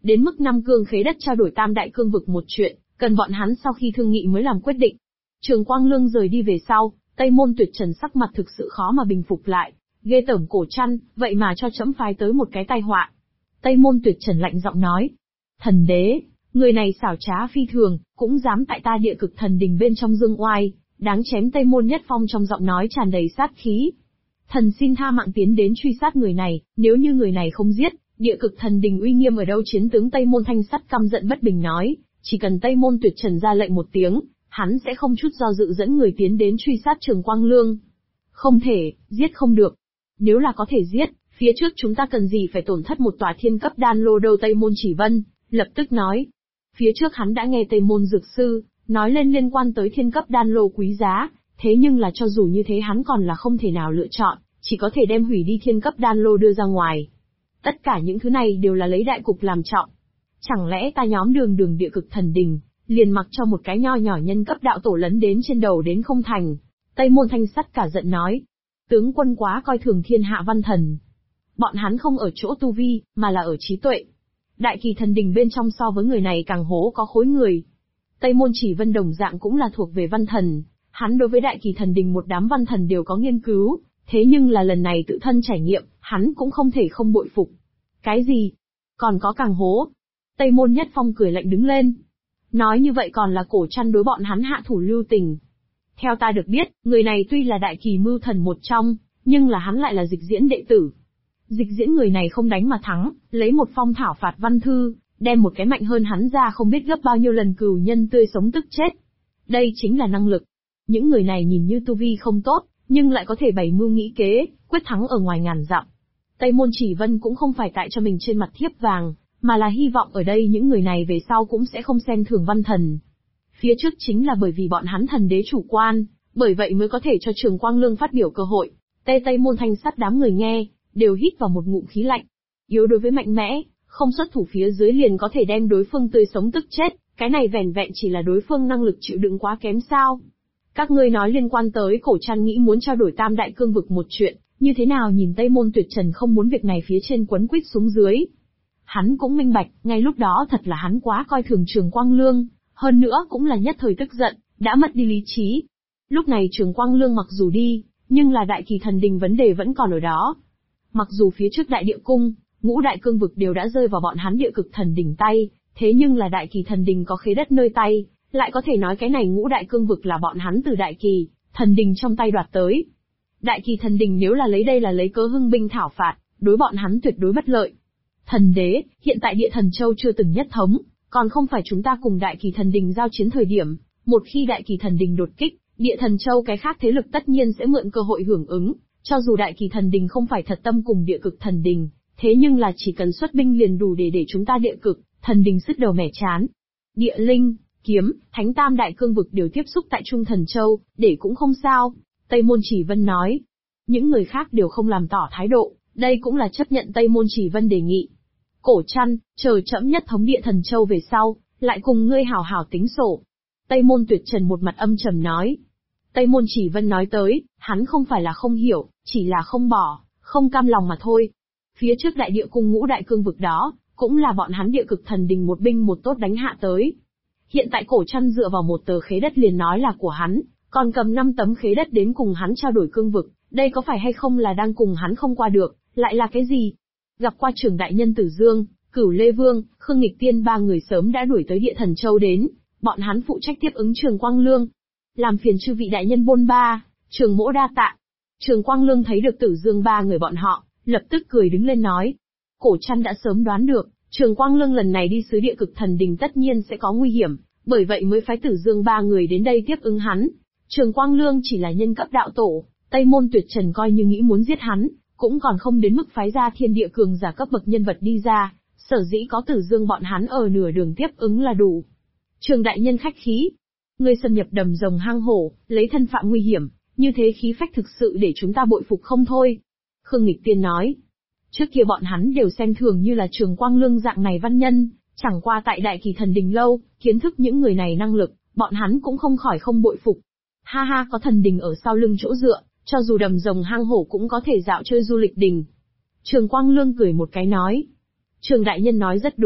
Đến mức 5 cương khế đất trao đổi tam đại cương vực một chuyện, cần bọn hắn sau khi thương nghị mới làm quyết định. Trường Quang Lương rời đi về sau, Tây Môn Tuyệt Trần sắc mặt thực sự khó mà bình phục lại. Ghê tởm Cổ Trăn, vậy mà cho trẫm phái tới một cái tai họa. Tây Môn Tuyệt Trần lạnh giọng nói. Thần đế, người này xảo trá phi thường, cũng dám tại ta địa cực thần đình bên trong dương oai, đáng chém. Tây Môn Nhất Phong trong giọng nói tràn đầy sát khí. Thần xin tha mạng tiến đến truy sát người này, nếu như người này không giết, địa cực thần đình uy nghiêm ở đâu? Chiến tướng Tây Môn Thanh Sắt căm giận bất bình nói, chỉ cần Tây Môn Tuyệt Trần ra lệnh một tiếng, hắn sẽ không chút do dự dẫn người tiến đến truy sát Trường Quang Lương. Không thể, giết không được. Nếu là có thể giết, phía trước chúng ta cần gì phải tổn thất một tòa thiên cấp đan lô đâu? Tây Môn Chỉ Vân lập tức nói. Phía trước hắn đã nghe Tây Môn Dược Sư nói lên liên quan tới thiên cấp đan lô quý giá, thế nhưng là cho dù như thế hắn còn là không thể nào lựa chọn, chỉ có thể đem hủy đi thiên cấp đan lô đưa ra ngoài. Tất cả những thứ này đều là lấy đại cục làm trọng. Chẳng lẽ ta nhóm đường địa cực thần đình, liền mặc cho một cái nho nhỏ nhân cấp đạo tổ lấn đến trên đầu đến không thành? Tây Môn Thanh Sắt cả giận nói. Tướng quân quá coi thường thiên hạ văn thần. Bọn hắn không ở chỗ tu vi, mà là ở trí tuệ. Đại kỳ thần đình bên trong so với người này càng hố có khối người. Tây Môn Chỉ Vân đồng dạng cũng là thuộc về văn thần. Hắn đối với đại kỳ thần đình một đám văn thần đều có nghiên cứu, thế nhưng là lần này tự thân trải nghiệm, hắn cũng không thể không bội phục. Cái gì? Còn có càng hố? Tây Môn Nhất Phong cười lạnh đứng lên. Nói như vậy còn là Cổ Trăn đối bọn hắn hạ thủ lưu tình. Theo ta được biết, người này tuy là đại kỳ mưu thần một trong, nhưng là hắn lại là Dịch Diễn đệ tử. Dịch Diễn người này không đánh mà thắng, lấy một phong thảo phạt văn thư, đem một cái mạnh hơn hắn ra không biết gấp bao nhiêu lần cừu nhân tươi sống tức chết. Đây chính là năng lực. Những người này nhìn như tu vi không tốt, nhưng lại có thể bày mưu nghĩ kế, quyết thắng ở ngoài ngàn dặm. Tây Môn Chỉ Vân cũng không phải tại cho mình trên mặt thiếp vàng, mà là hy vọng ở đây những người này về sau cũng sẽ không xem thường văn thần. Phía trước chính là bởi vì bọn hắn thần đế chủ quan, bởi vậy mới có thể cho Trường Quang Lương phát biểu cơ hội. Tây Môn Thanh Sắt đám người nghe, đều hít vào một ngụm khí lạnh. Yếu đối với mạnh mẽ, không xuất thủ phía dưới liền có thể đem đối phương tươi sống tức chết, cái này vẻn vẹn chỉ là đối phương năng lực chịu đựng quá kém sao? Các ngươi nói liên quan tới Cổ Trăn nghĩ muốn trao đổi tam đại cương vực một chuyện, như thế nào? Nhìn Tây Môn Tuyệt Trần không muốn việc này phía trên quấn quýt xuống dưới. Hắn cũng minh bạch, ngay lúc đó thật là hắn quá coi thường Trường Quang Lương, hơn nữa cũng là nhất thời tức giận, đã mất đi lý trí. Lúc này Trường Quang Lương mặc dù đi, nhưng là đại kỳ thần đình vấn đề vẫn còn ở đó. Mặc dù phía trước đại địa cung, ngũ đại cương vực đều đã rơi vào bọn hắn địa cực thần đình tay, thế nhưng là đại kỳ thần đình có khế đất nơi tay, lại có thể nói cái này ngũ đại cương vực là bọn hắn từ đại kỳ thần đình trong tay đoạt tới. Đại kỳ thần đình nếu là lấy đây là lấy cớ hưng binh thảo phạt, đối bọn hắn tuyệt đối bất lợi. Thần đế, hiện tại địa thần châu chưa từng nhất thống, còn không phải chúng ta cùng đại kỳ thần đình giao chiến thời điểm, một khi đại kỳ thần đình đột kích, địa thần châu cái khác thế lực tất nhiên sẽ mượn cơ hội hưởng ứng, cho dù đại kỳ thần đình không phải thật tâm cùng địa cực thần đình, thế nhưng là chỉ cần xuất binh liền đủ để chúng ta địa cực thần đình sứt đầu mẻ chán. Địa linh, kiếm, thánh tam đại cương vực đều tiếp xúc tại Trung Thần Châu, để cũng không sao. Tây Môn Chỉ Vân nói. Những người khác đều không làm tỏ thái độ, đây cũng là chấp nhận Tây Môn Chỉ Vân đề nghị. Cổ Trăn, chờ trẫm nhất thống địa thần châu về sau, lại cùng ngươi hảo hảo tính sổ. Tây Môn Tuyệt Trần một mặt âm trầm nói. Tây Môn Chỉ Vân nói tới, hắn không phải là không hiểu, chỉ là không bỏ, không cam lòng mà thôi. Phía trước đại địa cung ngũ đại cương vực đó, cũng là bọn hắn địa cực thần đình một binh một tốt đánh hạ tới. Hiện tại Cổ Trăn dựa vào một tờ khế đất liền nói là của hắn, còn cầm 5 tấm khế đất đến cùng hắn trao đổi cương vực, đây có phải hay không là đang cùng hắn không qua được, lại là cái gì? Gặp qua trưởng đại nhân Tử Dương, Cửu Lê Vương, Khương Nghịch Tiên ba người sớm đã đuổi tới địa thần châu đến, bọn hắn phụ trách tiếp ứng Trường Quang Lương. Làm phiền chư vị đại nhân bôn ba, Trường mỗ đa tạ. Trường Quang Lương thấy được Tử Dương ba người bọn họ, lập tức cười đứng lên nói. Cổ Trăn đã sớm đoán được, Trường Quang Lương lần này đi xứ địa cực thần đình tất nhiên sẽ có nguy hiểm, bởi vậy mới phái Tử Dương ba người đến đây tiếp ứng hắn. Trường Quang Lương chỉ là nhân cấp đạo tổ, Tây Môn Tuyệt Trần coi như nghĩ muốn giết hắn, cũng còn không đến mức phái ra thiên địa cường giả cấp bậc nhân vật đi ra, sở dĩ có Tử Dương bọn hắn ở nửa đường tiếp ứng là đủ. Trường đại nhân khách khí, ngươi xâm nhập đầm rồng hang hổ, lấy thân phạm nguy hiểm, như thế khí phách thực sự để chúng ta bội phục không thôi. Khương Nghịch Tiên nói, trước kia bọn hắn đều xem thường như là Trường Quang Lương dạng này văn nhân, chẳng qua tại đại kỳ thần đình lâu, kiến thức những người này năng lực, bọn hắn cũng không khỏi không bội phục. Ha ha, có thần đình ở sau lưng chỗ dựa, cho dù đầm rồng hang hổ cũng có thể dạo chơi du lịch đình. Trường Quang Lương cười một cái nói. Trường đại nhân nói rất đúng,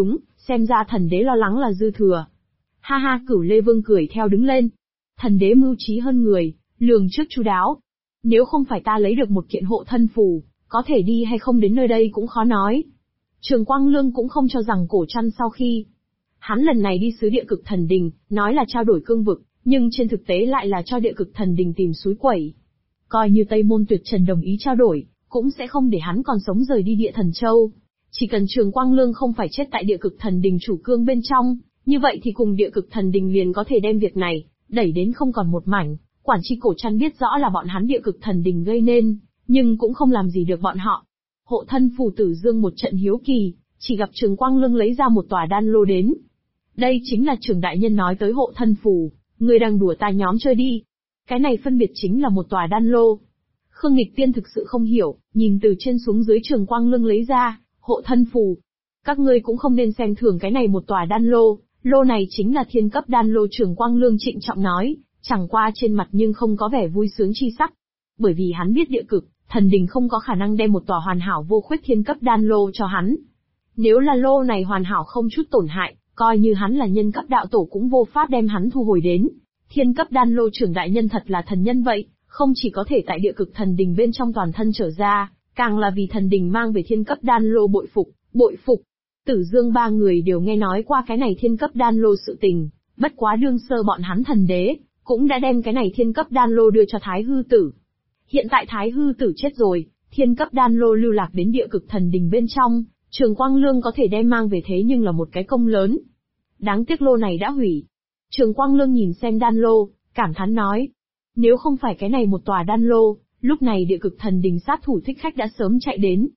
Xem ra thần đế lo lắng là dư thừa. Ha ha, Cửu Lê Vương cười theo đứng lên. Thần đế mưu trí hơn người, lường trước chu đáo. Nếu không phải ta lấy được một kiện hộ thân phù, có thể đi hay không đến nơi đây cũng khó nói. Trường Quang Lương cũng không cho rằng Cổ Trăn sau khi hắn lần này đi xứ địa cực thần đình, nói là trao đổi cương vực, nhưng trên thực tế lại là cho địa cực thần đình tìm suối quẩy. Coi như Tây Môn Tuyệt Trần đồng ý trao đổi, cũng sẽ không để hắn còn sống rời đi địa thần châu. Chỉ cần Trường Quang Lương không phải chết tại địa cực thần đình chủ cương bên trong, như vậy thì cùng địa cực thần đình liền có thể đem việc này đẩy đến không còn một mảnh. Quản tri Cổ Trăn biết rõ là bọn hắn địa cực thần đình gây nên, nhưng cũng không làm gì được bọn họ. Hộ thân phù Tử Dương một trận hiếu kỳ, chỉ gặp Trường Quang Lương lấy ra một tòa đan lô đến. Đây chính là Trường đại nhân nói tới hộ thân phù, người đang đùa ta nhóm chơi đi. Cái này phân biệt chính là một tòa đan lô. Khương Nghịch Tiên thực sự không hiểu, nhìn từ trên xuống dưới Trường Quang Lương lấy ra hộ thân phù. Các ngươi cũng không nên xem thường cái này một tòa đan lô, lô này chính là thiên cấp đan lô. Trường Quang Lương trịnh trọng nói, chẳng qua trên mặt nhưng không có vẻ vui sướng chi sắc. Bởi vì hắn biết địa cực thần đình không có khả năng đem một tòa hoàn hảo vô khuyết thiên cấp đan lô cho hắn. Nếu là lô này hoàn hảo không chút tổn hại, coi như hắn là nhân cấp đạo tổ cũng vô pháp đem hắn thu hồi đến. Thiên cấp đan lô Trưởng đại nhân thật là thần nhân vậy, không chỉ có thể tại địa cực thần đình bên trong toàn thân trở ra, càng là vì thần đình mang về thiên cấp đan lô. Bội phục, bội phục. Tử Dương ba người đều nghe nói qua cái này thiên cấp đan lô sự tình, bất quá đương sơ bọn hắn thần đế cũng đã đem cái này thiên cấp đan lô đưa cho Thái Hư Tử. Hiện tại Thái Hư Tử chết rồi, thiên cấp đan lô lưu lạc đến địa cực thần đình bên trong, Trường Quang Lương có thể đem mang về thế nhưng là một cái công lớn. Đáng tiếc lô này đã hủy. Trường Quang Lương nhìn xem đan lô, cảm thán nói. Nếu không phải cái này một tòa đan lô, lúc này địa cực thần đình sát thủ thích khách đã sớm chạy đến.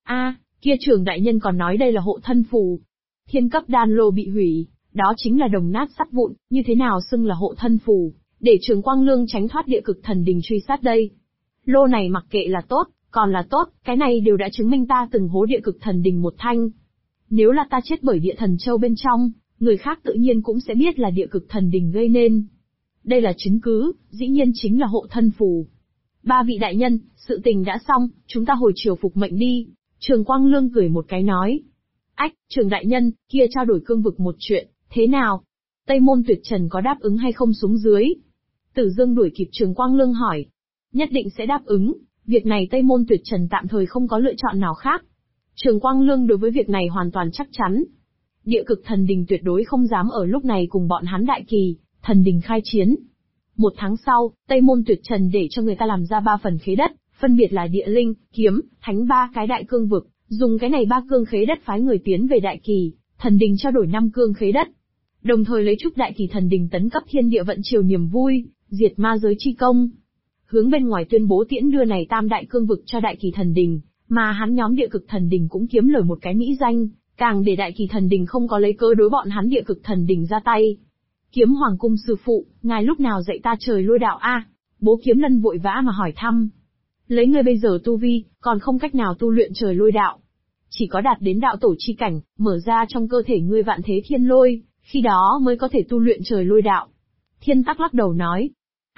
Kia Trường đại nhân còn nói đây là hộ thân phù. Thiên cấp đan lô bị hủy, đó chính là đồng nát sắt vụn, như thế nào xưng là hộ thân phù, để Trường Quang Lương tránh thoát địa cực thần đình truy sát đây. Lô này mặc kệ là tốt, còn là tốt, cái này đều đã chứng minh ta từng hố địa cực thần đình một thanh. Nếu là ta chết bởi địa thần châu bên trong, người khác tự nhiên cũng sẽ biết là địa cực thần đình gây nên. Đây là chứng cứ, dĩ nhiên chính là hộ thân phù. Ba vị đại nhân, sự tình đã xong, chúng ta hồi triều phục mệnh đi. Trường Quang Lương cười một cái nói. Ách, Trường đại nhân, kia trao đổi cương vực một chuyện, thế nào? Tây Môn Tuyệt Trần có đáp ứng hay không xuống dưới? Tử Dương đuổi kịp Trường Quang Lương hỏi. Nhất định sẽ đáp ứng, việc này Tây Môn Tuyệt Trần tạm thời không có lựa chọn nào khác. Trường Quang Lương đối với việc này hoàn toàn chắc chắn. Địa cực thần đình tuyệt đối không dám ở lúc này cùng bọn hắn Đại Kỳ thần đình khai chiến. Một tháng sau, Tây Môn Tuyệt Trần để cho người ta làm ra 3 phần khế đất, phân biệt là địa linh, kiếm, thánh 3 cái đại cương vực, dùng cái này 3 cương khế đất phái người tiến về Đại Kỳ thần đình trao đổi 5 cương khế đất. Đồng thời lấy chúc Đại Kỳ thần đình tấn cấp thiên địa vận triều niềm vui, diệt ma giới chi công. Hướng bên ngoài tuyên bố tiễn đưa này tam đại cương vực cho Đại Kỳ thần đình, mà hắn nhóm địa cực thần đình cũng kiếm lời một cái mỹ danh, càng để Đại Kỳ thần đình không có lấy cớ đối bọn hắn địa cực thần đình ra tay. Kiếm Hoàng cung sư phụ, ngài lúc nào dạy ta trời lôi đạo a? Bố Kiếm Lân vội vã mà hỏi thăm. Lấy ngươi bây giờ tu vi, còn không cách nào tu luyện trời lôi đạo. Chỉ có đạt đến đạo tổ chi cảnh, mở ra trong cơ thể ngươi vạn thế thiên lôi, khi đó mới có thể tu luyện trời lôi đạo. Thiên Tắc lắc đầu nói.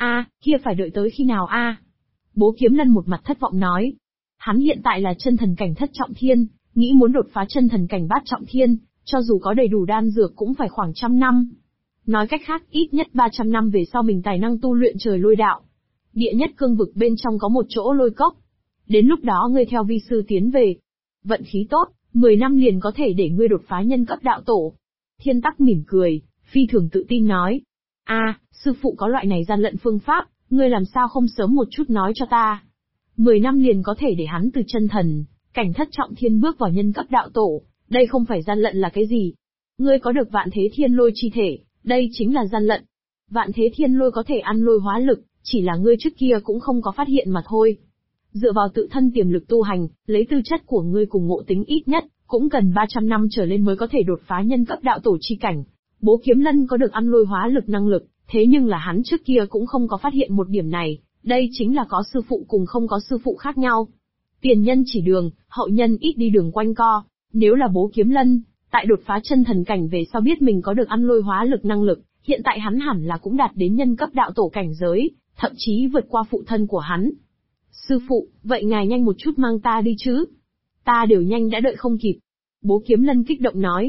Kia phải đợi tới khi nào a? Bố Kiếm Lân một mặt thất vọng nói. Hắn hiện tại là chân thần cảnh thất trọng thiên, nghĩ muốn đột phá chân thần cảnh bát trọng thiên, cho dù có đầy đủ đan dược cũng phải khoảng 100 năm. Nói cách khác, ít nhất 300 năm về sau mình tài năng tu luyện trời lôi đạo. Địa nhất cương vực bên trong có một chỗ lôi cốc. Đến lúc đó ngươi theo vi sư tiến về. Vận khí tốt, 10 năm liền có thể để ngươi đột phá nhân cấp đạo tổ. Thiên Tắc mỉm cười, phi thường tự tin nói. Sư phụ có loại này gian lận phương pháp, ngươi làm sao không sớm một chút nói cho ta. 10 năm liền có thể để hắn từ chân thần cảnh thất trọng thiên bước vào nhân cấp đạo tổ, đây không phải gian lận là cái gì? Ngươi có được vạn thế thiên lôi chi thể, đây chính là gian lận. Vạn thế thiên lôi có thể ăn lôi hóa lực, chỉ là ngươi trước kia cũng không có phát hiện mà thôi. Dựa vào tự thân tiềm lực tu hành, lấy tư chất của ngươi cùng ngộ tính ít nhất, cũng cần 300 năm trở lên mới có thể đột phá nhân cấp đạo tổ chi cảnh. Bố Kiếm Lân có được ăn lôi hóa lực năng lực, thế nhưng là hắn trước kia cũng không có phát hiện một điểm này, đây chính là có sư phụ cùng không có sư phụ khác nhau. Tiền nhân chỉ đường, hậu nhân ít đi đường quanh co, nếu là Bố Kiếm Lân, tại đột phá chân thần cảnh về sau biết mình có được ăn lôi hóa lực năng lực, hiện tại hắn hẳn là cũng đạt đến nhân cấp đạo tổ cảnh giới, thậm chí vượt qua phụ thân của hắn. Sư phụ, vậy ngài nhanh một chút mang ta đi chứ? Ta đều nhanh đã đợi không kịp. Bố Kiếm Lân kích động nói.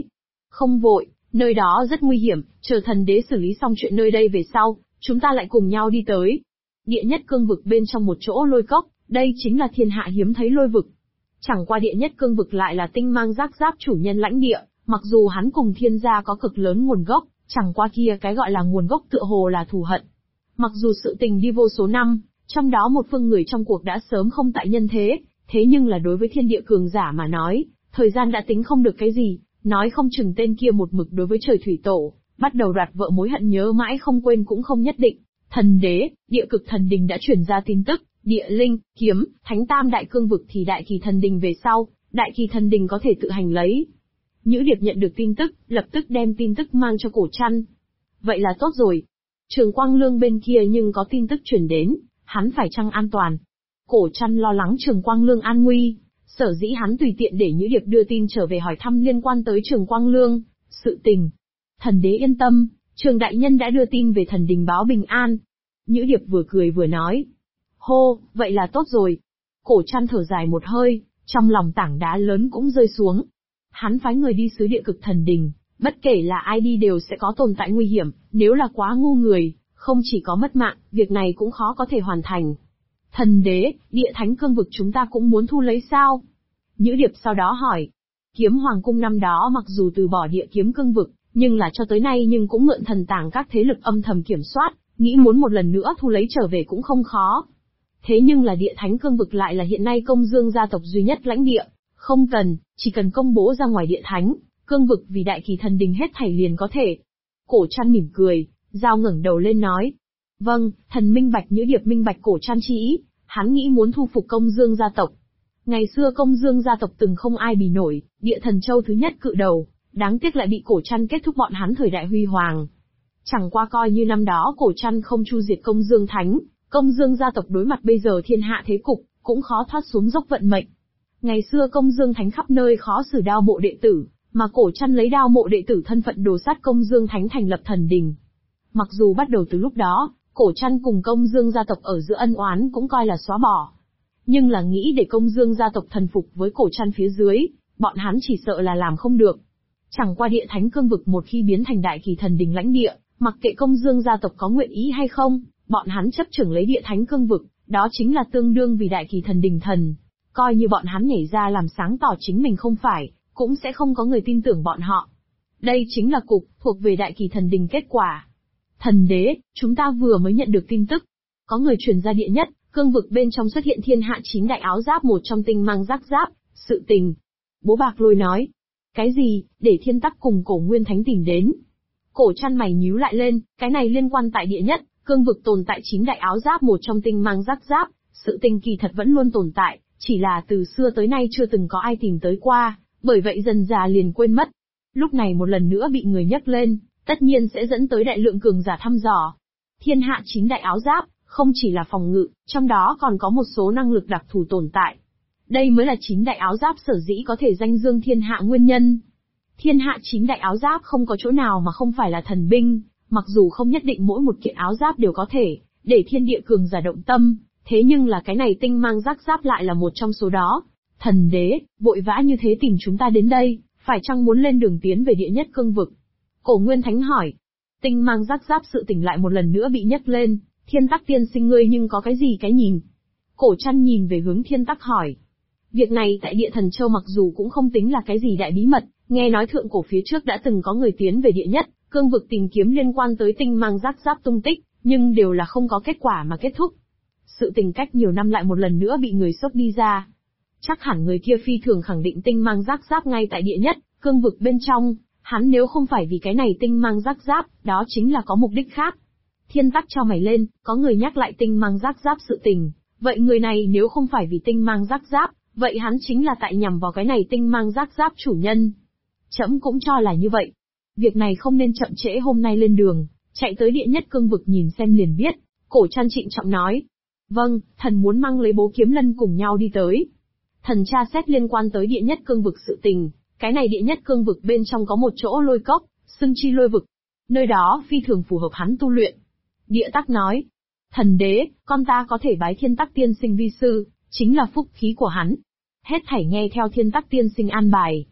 Không vội, nơi đó rất nguy hiểm, chờ thần đế xử lý xong chuyện nơi đây về sau, chúng ta lại cùng nhau đi tới. Địa nhất cương vực bên trong một chỗ lôi cốc, đây chính là thiên hạ hiếm thấy lôi vực. Chẳng qua địa nhất cương vực lại là tinh mang giác giáp chủ nhân lãnh địa, mặc dù hắn cùng thiên gia có cực lớn nguồn gốc, chẳng qua kia cái gọi là nguồn gốc tựa hồ là thù hận. Mặc dù sự tình đi vô số năm, trong đó một phương người trong cuộc đã sớm không tại nhân thế, thế nhưng là đối với thiên địa cường giả mà nói, thời gian đã tính không được cái gì, nói không chừng tên kia một mực đối với trời thủy tổ, bắt đầu đoạt vợ mối hận nhớ mãi không quên cũng không nhất định. Thần đế, địa cực thần đình đã truyền ra tin tức, địa linh, kiếm, thánh tam đại cương vực thì đại kỳ thần đình về sau, đại kỳ thần đình có thể tự hành lấy. Nhữ Điệp nhận được tin tức, lập tức đem tin tức mang cho Cổ Trăn. Vậy là tốt rồi. Trường Quang Lương bên kia nhưng có tin tức truyền đến, hắn phải chăng an toàn? Cổ Trăn lo lắng Trường Quang Lương an nguy, sở dĩ hắn tùy tiện để Nhữ Điệp đưa tin trở về hỏi thăm liên quan tới Trường Quang Lương, sự tình. Thần đế yên tâm, Trường đại nhân đã đưa tin về thần đình báo bình an. Nhữ Điệp vừa cười vừa nói. Hô, vậy là tốt rồi. Cổ Trăn thở dài một hơi, trong lòng tảng đá lớn cũng rơi xuống. Hắn phái người đi sứ địa cực thần đình, bất kể là ai đi đều sẽ có tồn tại nguy hiểm, nếu là quá ngu người, không chỉ có mất mạng, việc này cũng khó có thể hoàn thành. Thần đế, địa thánh cương vực chúng ta cũng muốn thu lấy sao? Nhữ Điệp sau đó hỏi. Kiếm Hoàng cung năm đó mặc dù từ bỏ địa kiếm cương vực, nhưng là cho tới nay nhưng cũng mượn thần tàng các thế lực âm thầm kiểm soát, nghĩ muốn một lần nữa thu lấy trở về cũng không khó. Thế nhưng là địa thánh cương vực lại là hiện nay Công Dương gia tộc duy nhất lãnh địa, không cần, chỉ cần công bố ra ngoài địa thánh, cương vực vì đại kỳ thần đình hết thảy liền có thể. Cổ Trăn mỉm cười, Giao ngẩng đầu lên nói. Vâng, thần minh bạch. Nhữ Điệp minh bạch Cổ Trăn chi ý, hắn nghĩ muốn thu phục Công Dương gia tộc. Ngày xưa Công Dương gia tộc từng không ai bì nổi, địa thần châu thứ nhất cự đầu, đáng tiếc lại bị Cổ Trăn kết thúc bọn hắn thời đại huy hoàng. Chẳng qua coi như năm đó Cổ Trăn không chu diệt Công Dương thánh, Công Dương gia tộc đối mặt bây giờ thiên hạ thế cục, cũng khó thoát xuống dốc vận mệnh. Ngày xưa Công Dương thánh khắp nơi khó xử đao mộ đệ tử, mà Cổ Trăn lấy đao mộ đệ tử thân phận đồ sát Công Dương thánh thành lập thần đình. Mặc dù bắt đầu từ lúc đó, Cổ Trăn cùng Công Dương gia tộc ở giữa ân oán cũng coi là xóa bỏ. Nhưng là nghĩ để Công Dương gia tộc thần phục với Cổ Trăn phía dưới, bọn hắn chỉ sợ là làm không được. Chẳng qua địa thánh cương vực một khi biến thành đại kỳ thần đình lãnh địa, mặc kệ Công Dương gia tộc có nguyện ý hay không, bọn hắn chấp trưởng lấy địa thánh cương vực, đó chính là tương đương vì đại kỳ thần đình thần. Coi như bọn hắn nhảy ra làm sáng tỏ chính mình không phải, cũng sẽ không có người tin tưởng bọn họ. Đây chính là cục thuộc về đại kỳ thần đình kết quả. Thần đế, chúng ta vừa mới nhận được tin tức. Có người truyền ra địa nhất, cương vực bên trong xuất hiện thiên hạ 9 đại áo giáp một trong tinh mang giác giáp, sự tình. Bố Bạc Lôi nói. Cái gì, để Thiên Tắc cùng Cổ Nguyên Thánh tìm đến. Cổ Trăn mày nhíu lại lên, cái này liên quan tại địa nhất, cương vực tồn tại 9 đại áo giáp một trong tinh mang giác giáp, sự tình kỳ thật vẫn luôn tồn tại, chỉ là từ xưa tới nay chưa từng có ai tìm tới qua, bởi vậy dần già liền quên mất. Lúc này một lần nữa bị người nhắc lên, tất nhiên sẽ dẫn tới đại lượng cường giả thăm dò. Thiên hạ 9 đại áo giáp, không chỉ là phòng ngự, trong đó còn có một số năng lực đặc thù tồn tại. Đây mới là 9 đại áo giáp sở dĩ có thể danh dương thiên hạ nguyên nhân. Thiên hạ 9 đại áo giáp không có chỗ nào mà không phải là thần binh, mặc dù không nhất định mỗi một kiện áo giáp đều có thể để thiên địa cường giả động tâm, thế nhưng là cái này tinh mang giác giáp lại là một trong số đó. Thần đế, vội vã như thế tìm chúng ta đến đây, phải chăng muốn lên đường tiến về địa nhất cương vực? Cổ Nguyên Thánh hỏi. Tinh mang giác giáp sự tỉnh lại một lần nữa bị nhấc lên, Thiên Tắc tiên sinh ngươi nhưng có cái gì cái nhìn? Cổ Trăn nhìn về hướng Thiên Tắc hỏi. Việc này tại địa thần châu mặc dù cũng không tính là cái gì đại bí mật, nghe nói thượng cổ phía trước đã từng có người tiến về địa nhất, cương vực tìm kiếm liên quan tới tinh mang giác giáp tung tích, nhưng đều là không có kết quả mà kết thúc. Sự tình cách nhiều năm lại một lần nữa bị người sốc đi ra. Chắc hẳn người kia phi thường khẳng định tinh mang giác giáp ngay tại địa nhất, cương vực bên trong, hắn nếu không phải vì cái này tinh mang giác giáp, đó chính là có mục đích khác. Thiên Tắc cho mày lên, có người nhắc lại tinh mang giác giáp sự tình, vậy người này nếu không phải vì tinh mang giác giáp, vậy hắn chính là tại nhằm vào cái này tinh mang giác giáp chủ nhân. Trẫm cũng cho là như vậy. Việc này không nên chậm trễ hôm nay lên đường, chạy tới địa nhất cương vực nhìn xem liền biết. Cổ Trăn trịnh trọng nói. Vâng, thần muốn mang lấy Bố Kiếm Lân cùng nhau đi tới. Thần tra xét liên quan tới địa nhất cương vực sự tình, cái này địa nhất cương vực bên trong có một chỗ lôi cốc, xưng chi lôi vực. Nơi đó phi thường phù hợp hắn tu luyện. Địa Tắc nói. Thần đế, con ta có thể bái Thiên Tắc tiên sinh vi sư, chính là phúc khí của hắn. Hết thảy nghe theo Thiên Tắc tiên sinh an bài.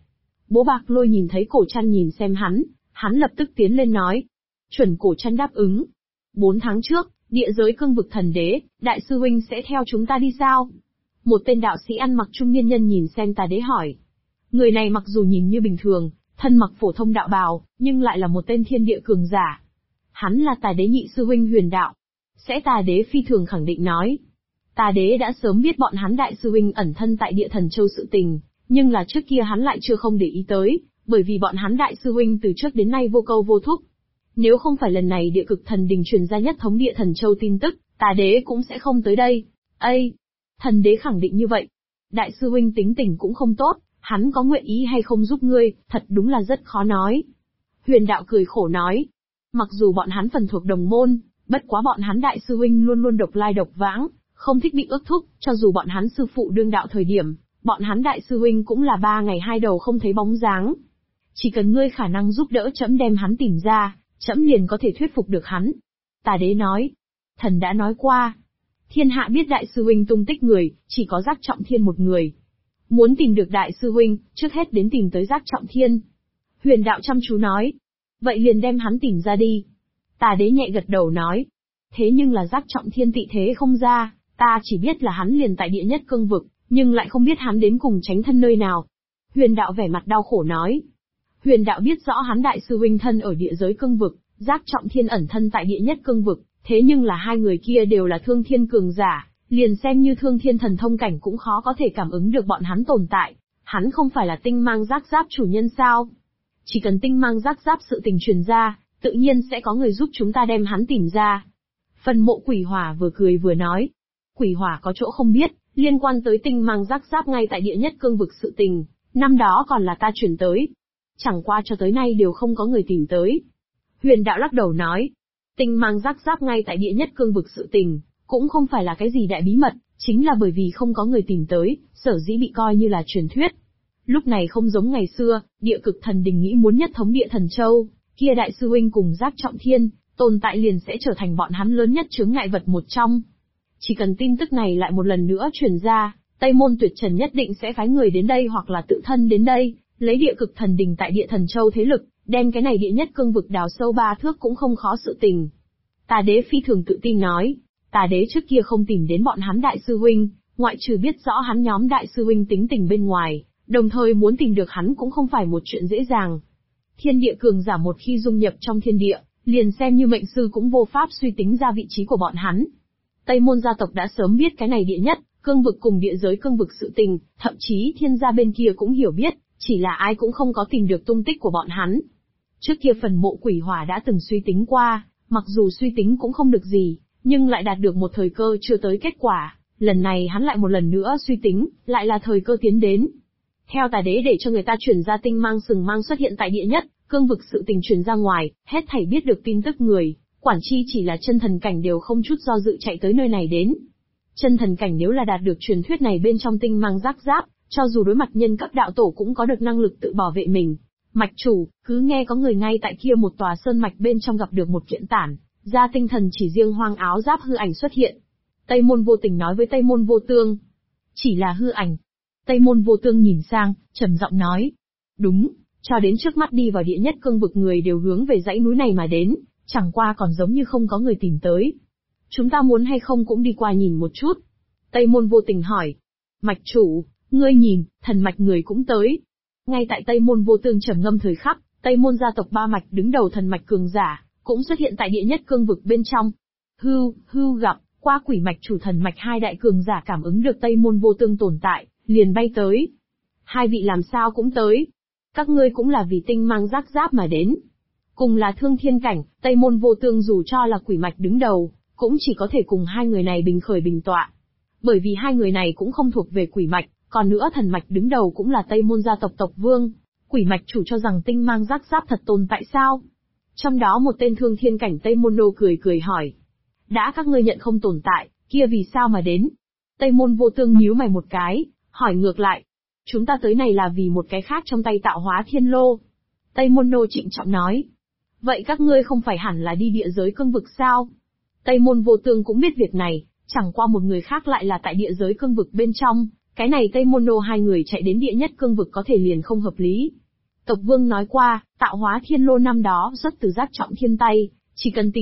Bố Bạc Lôi nhìn thấy Cổ Trăn nhìn xem hắn lập tức tiến lên nói. Chuẩn Cổ Trăn đáp ứng. 4 tháng trước, địa giới cương vực thần đế, đại sư huynh sẽ theo chúng ta đi sao? Một tên đạo sĩ ăn mặc trung niên nhân nhìn xem Tà Đế hỏi. Người này mặc dù nhìn như bình thường, thân mặc phổ thông đạo bào, nhưng lại là một tên thiên địa cường giả. Hắn là Tà Đế nhị sư huynh Huyền Đạo. Sẽ Tà Đế phi thường khẳng định nói. Tà Đế đã sớm biết bọn hắn đại sư huynh ẩn thân tại địa thần châu sự tình, nhưng là trước kia hắn lại chưa không để ý tới, bởi vì bọn hắn đại sư huynh từ trước đến nay vô câu vô thúc. Nếu không phải lần này địa cực thần đình truyền ra nhất thống địa thần châu tin tức, Tà Đế cũng sẽ không tới đây. Ây! Thần Đế khẳng định như vậy. Đại sư huynh tính tình cũng không tốt, hắn có nguyện ý hay không giúp ngươi, thật đúng là rất khó nói. Huyền Đạo cười khổ nói. Mặc dù bọn hắn phần thuộc đồng môn, bất quá bọn hắn đại sư huynh luôn luôn độc lai độc vãng, không thích bị ước thúc, cho dù bọn hắn sư phụ đương đạo thời điểm, bọn hắn đại sư huynh cũng là 3 ngày 2 đầu không thấy bóng dáng. Chỉ cần ngươi khả năng giúp đỡ trẫm đem hắn tìm ra, trẫm liền có thể thuyết phục được hắn. Tà Đế nói. Thần đã nói qua. Thiên hạ biết đại sư huynh tung tích người, chỉ có Giác Trọng Thiên một người. Muốn tìm được đại sư huynh, trước hết đến tìm tới Giác Trọng Thiên. Huyền Đạo chăm chú nói. Vậy liền đem hắn tìm ra đi. Tà Đế nhẹ gật đầu nói. Thế nhưng là Giác Trọng Thiên tị thế không ra, ta chỉ biết là hắn liền tại địa nhất cương vực, nhưng lại không biết hắn đến cùng tránh thân nơi nào. Huyền Đạo vẻ mặt đau khổ nói. Huyền Đạo biết rõ hắn đại sư huynh thân ở địa giới cương vực, Giác Trọng Thiên ẩn thân tại địa nhất cương vực, thế nhưng là hai người kia đều là thương thiên cường giả, liền xem như thương thiên thần thông cảnh cũng khó có thể cảm ứng được bọn hắn tồn tại. Hắn không phải là tinh mang giác giáp chủ nhân sao? Chỉ cần tinh mang giác giáp sự tình truyền ra, tự nhiên sẽ có người giúp chúng ta đem hắn tìm ra. Phần Mộ Quỷ Hỏa vừa cười vừa nói. Quỷ Hỏa có chỗ không biết, liên quan tới tinh mang giác giáp ngay tại địa nhất cương vực sự tình, năm đó còn là ta chuyển tới. Chẳng qua cho tới nay đều không có người tìm tới. Huyền Đạo lắc đầu nói. Tinh mang giác giáp ngay tại địa nhất cương vực sự tình, cũng không phải là cái gì đại bí mật, chính là bởi vì không có người tìm tới, sở dĩ bị coi như là truyền thuyết. Lúc này không giống ngày xưa, địa cực thần đình nghĩ muốn nhất thống địa thần châu, kia đại sư huynh cùng Giác Trọng Thiên, tồn tại liền sẽ trở thành bọn hắn lớn nhất chướng ngại vật một trong. Chỉ cần tin tức này lại một lần nữa truyền ra, Tây Môn Tuyệt Trần nhất định sẽ phái người đến đây hoặc là tự thân đến đây, lấy địa cực thần đình tại địa thần châu thế lực, đem cái này địa nhất cương vực đào sâu 3 thước cũng không khó sự tình. Tà Đế phi thường tự tin nói, Tà Đế trước kia không tìm đến bọn hắn đại sư huynh, ngoại trừ biết rõ hắn nhóm đại sư huynh tính tình bên ngoài, đồng thời muốn tìm được hắn cũng không phải một chuyện dễ dàng. Thiên địa cường giả một khi dung nhập trong thiên địa, liền xem như mệnh sư cũng vô pháp suy tính ra vị trí của bọn hắn. Tây Môn gia tộc đã sớm biết cái này địa nhất, cương vực cùng địa giới cương vực sự tình, thậm chí thiên gia bên kia cũng hiểu biết, chỉ là ai cũng không có tìm được tung tích của bọn hắn. Trước kia Phần Mộ Quỷ Hỏa đã từng suy tính qua, mặc dù suy tính cũng không được gì, nhưng lại đạt được một thời cơ chưa tới kết quả, lần này hắn lại một lần nữa suy tính, lại là thời cơ tiến đến. Theo Tà Đế để cho người ta chuyển ra tinh mang sừng mang xuất hiện tại địa nhất, cương vực sự tình truyền ra ngoài, hết thảy biết được tin tức người, quản chi chỉ là chân thần cảnh đều không chút do dự chạy tới nơi này đến. Chân thần cảnh nếu là đạt được truyền thuyết này bên trong tinh mang giác giáp, cho dù đối mặt nhân cấp đạo tổ cũng có được năng lực tự bảo vệ mình. Mạch chủ, cứ nghe có người ngay tại kia một tòa sơn mạch bên trong gặp được một kiện tản ra tinh thần chỉ riêng hoang áo giáp hư ảnh xuất hiện. Tây Môn Vô Tình nói với Tây Môn Vô Tương. Chỉ là hư ảnh. Tây Môn Vô Tương nhìn sang, trầm giọng nói. Đúng, cho đến trước mắt đi vào địa nhất cương vực người đều hướng về dãy núi này mà đến, chẳng qua còn giống như không có người tìm tới. Chúng ta muốn hay không cũng đi qua nhìn một chút. Tây Môn Vô Tình hỏi. Mạch chủ, ngươi nhìn, thần mạch người cũng tới. Ngay tại Tây Môn Vô Tương trầm ngâm thời khắc, Tây Môn gia tộc ba mạch đứng đầu thần mạch cường giả, cũng xuất hiện tại địa nhất cương vực bên trong. Hưu gặp, qua quỷ mạch chủ thần mạch hai đại cường giả cảm ứng được Tây Môn Vô Tương tồn tại, liền bay tới. Hai vị làm sao cũng tới. Các ngươi cũng là vì tinh mang giác giáp mà đến. Cùng là thương thiên cảnh, Tây Môn Vô Tương dù cho là quỷ mạch đứng đầu, cũng chỉ có thể cùng hai người này bình khởi bình tọa. Bởi vì hai người này cũng không thuộc về quỷ mạch, còn nữa thần mạch đứng đầu cũng là Tây Môn gia tộc tộc vương. Quỷ mạch chủ cho rằng tinh mang giác giáp thật tồn tại sao? Trong đó một tên thương thiên cảnh Tây Môn Nô cười hỏi. Đã các ngươi nhận không tồn tại, kia vì sao mà đến? Tây Môn Vô Tương nhíu mày một cái, hỏi ngược lại. Chúng ta tới này là vì một cái khác trong tay tạo hóa thiên lô. Tây Môn Nô trịnh trọng nói. Vậy các ngươi không phải hẳn là đi địa giới cương vực sao? Tây Môn Vô Tương cũng biết việc này, chẳng qua một người khác lại là tại địa giới cương vực bên trong, cái này Tây Môn Nô hai người chạy đến địa nhất cương vực có thể liền không hợp lý. Tộc Vương nói qua, tạo hóa thiên lô năm đó xuất từ giác trọng thiên tay, chỉ cần